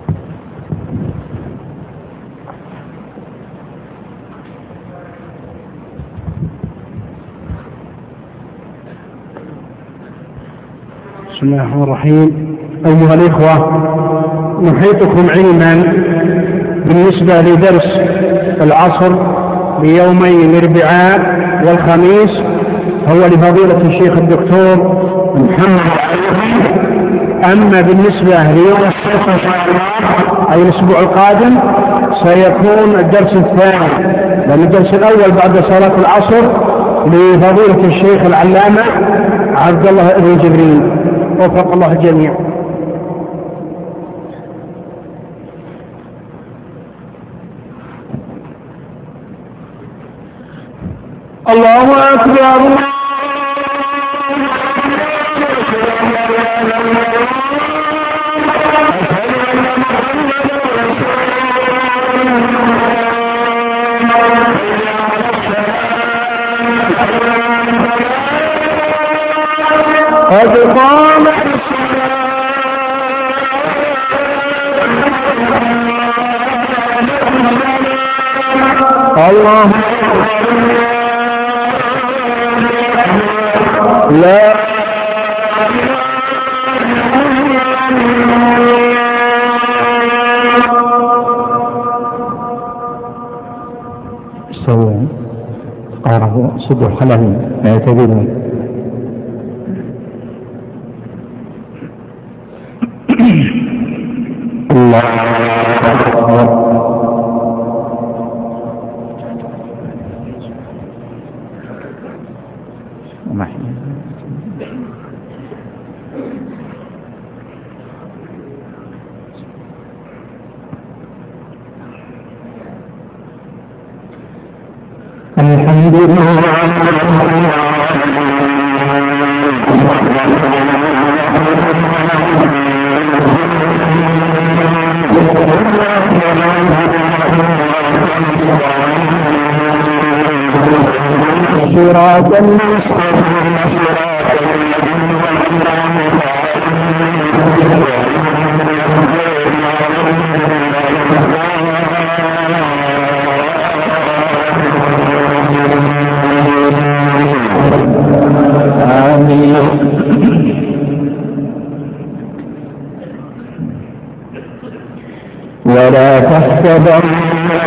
[SPEAKER 3] بسم الله الرحمن الرحيم. أيها الإخوة، نحيطكم علما بالنسبة لدرس العصر ليومي الأربعاء والخميس هو لفضيلة الشيخ الدكتور محمد علي. أما بالنسبة ليوم السبت إن شاء الله أي الأسبوع القادم سيكون الدرس الثاني، لأن الدرس الأول بعد صلاة العصر لفضيلة الشيخ العلامة عبد الله بن جبريل. وفق الله الجميع. الله أكبر. قد قامت الله لا
[SPEAKER 2] استووا قاربوا صدوا الخلل يعتذرون. الله أكبر. الحمد لله صراط المستقيم
[SPEAKER 3] ولا تحسبن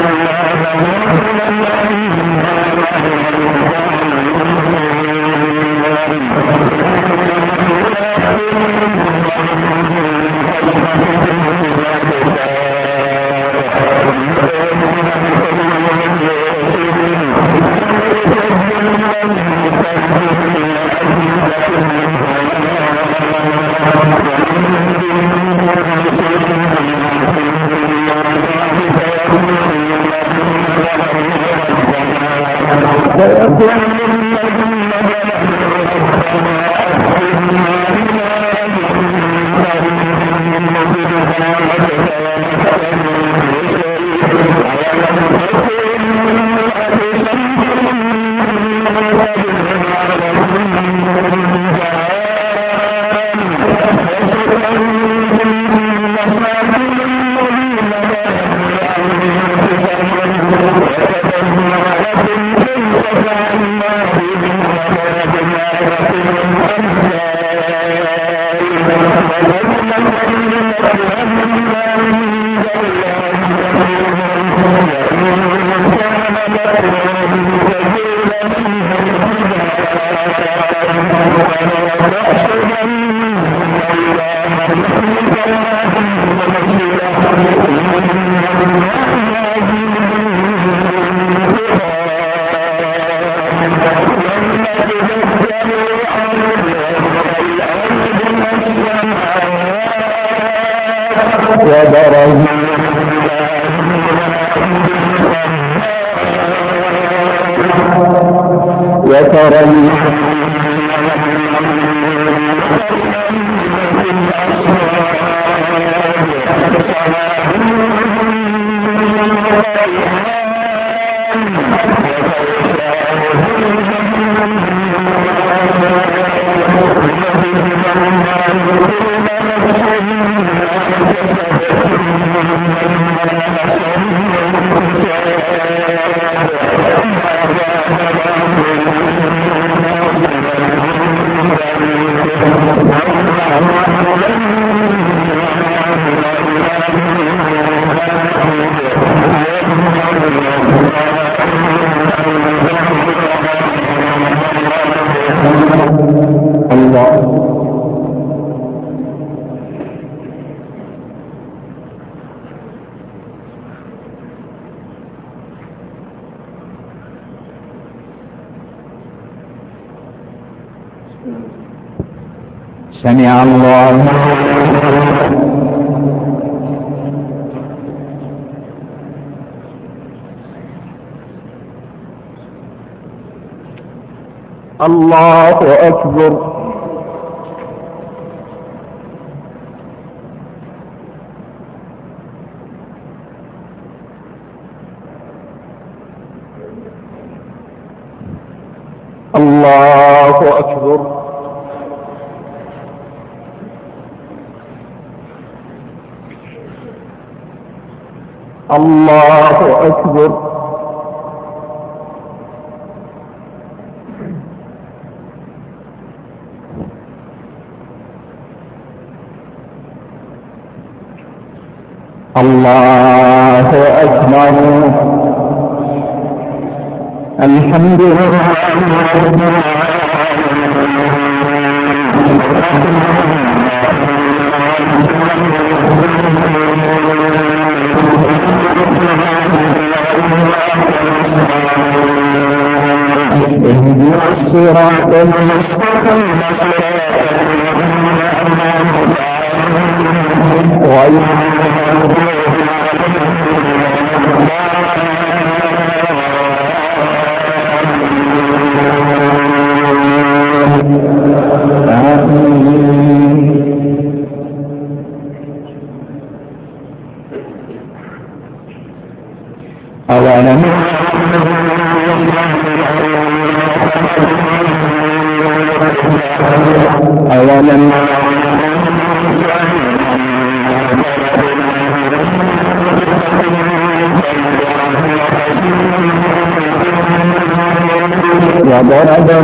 [SPEAKER 3] وترى سمع الله الله أكبر. الله أكبر. الله أكبر. الله أكبر. الحمد لله اهدنا الصراط المستقيم أولم أولم وضرب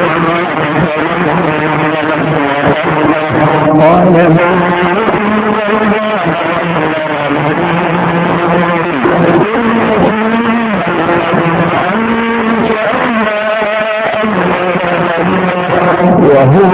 [SPEAKER 3] قال وهو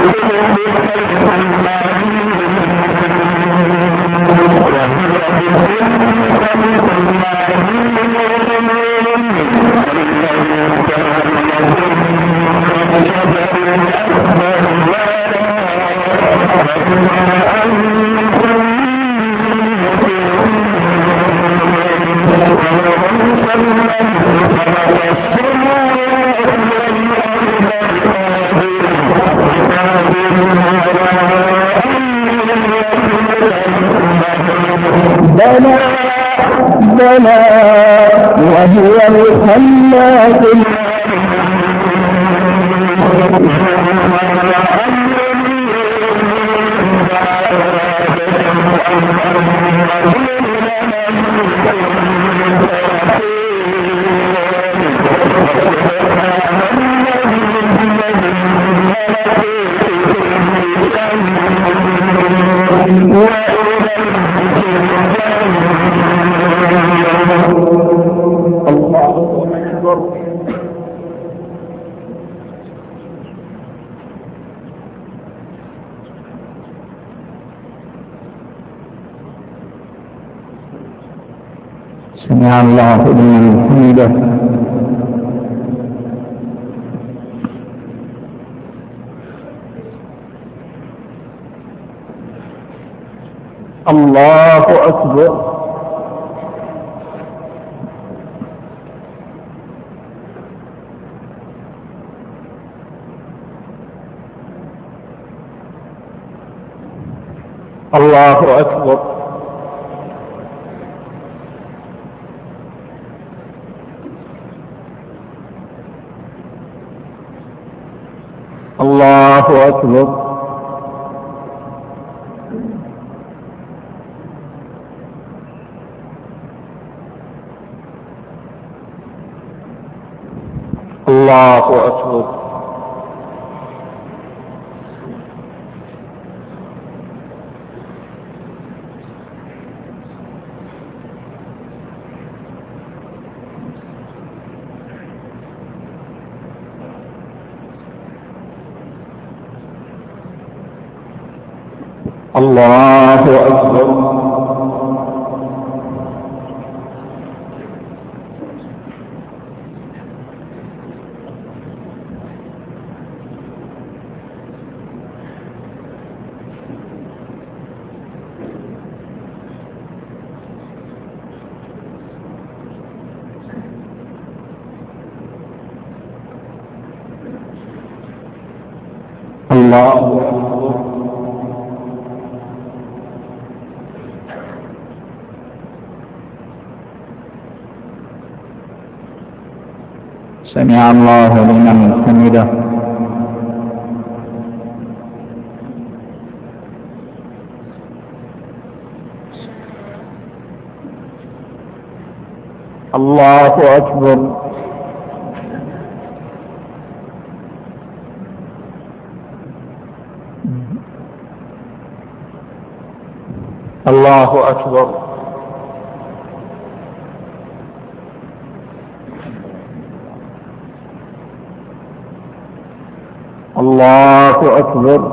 [SPEAKER 3] بلى بلى وهو الخلاق سمع الله لمن حمده. الله أكبر. الله أكبر. الله أكبر. الله أكبر. الله أكبر. الله أكبر. سمع الله لمن حمده. الله أكبر. الله أكبر. الله أكبر.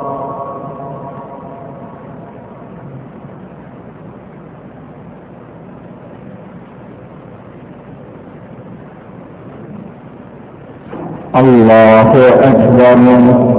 [SPEAKER 3] الله أكبر.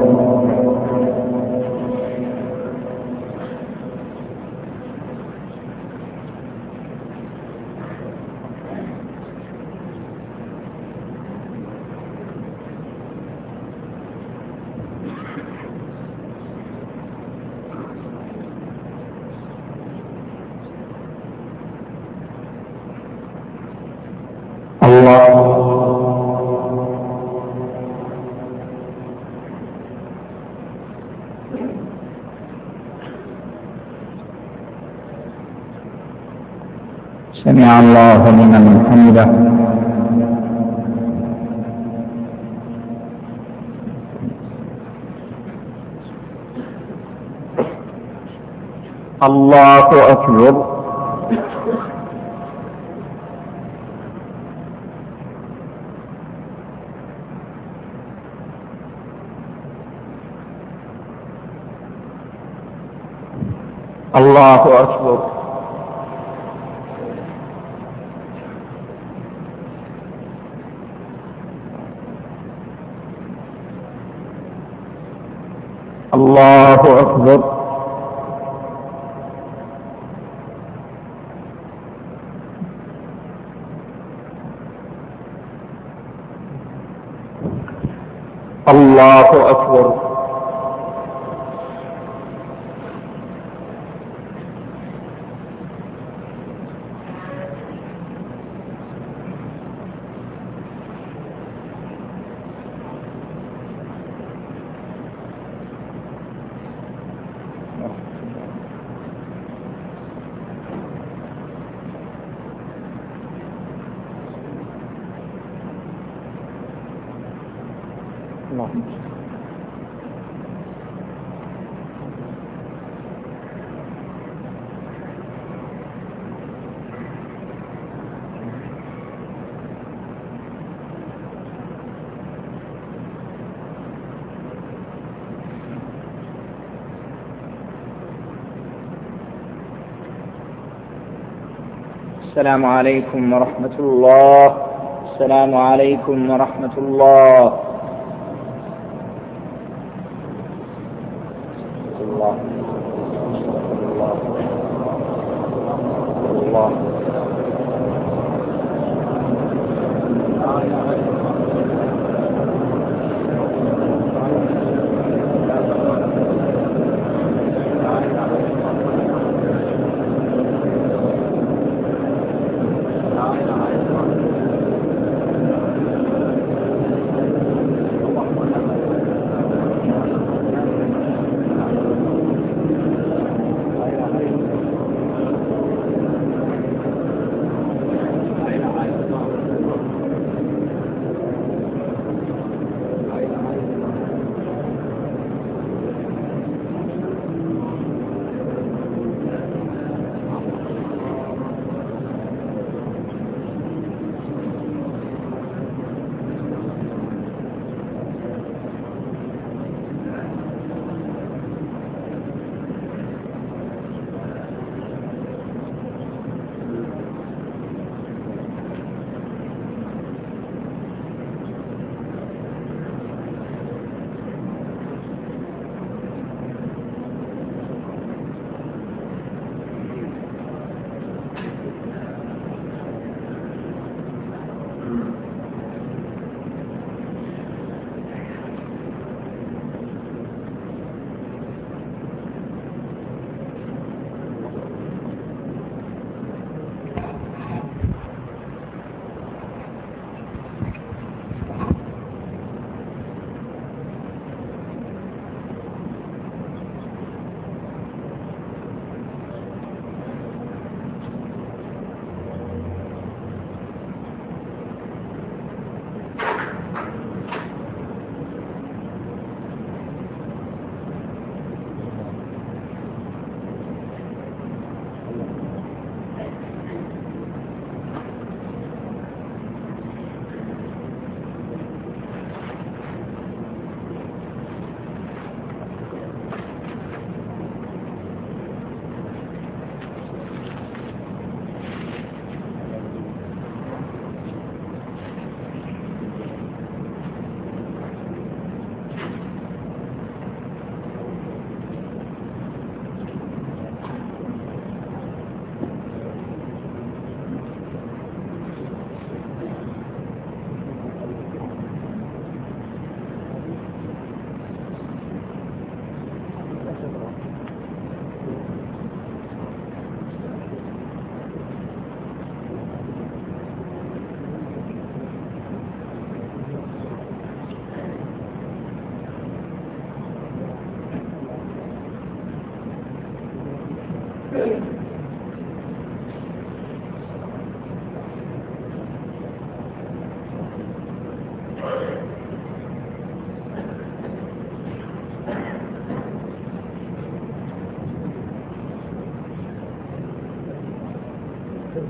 [SPEAKER 3] سمع الله لمن حمده. الله أكبر. الله أكبر. الله أكبر. الله أكبر.
[SPEAKER 4] السلام عليكم ورحمة الله. السلام عليكم ورحمة الله. الله الله الله.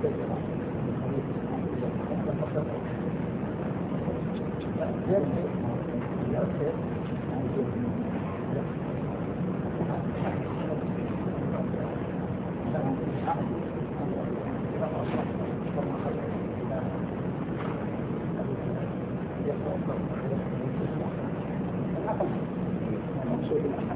[SPEAKER 3] المقصود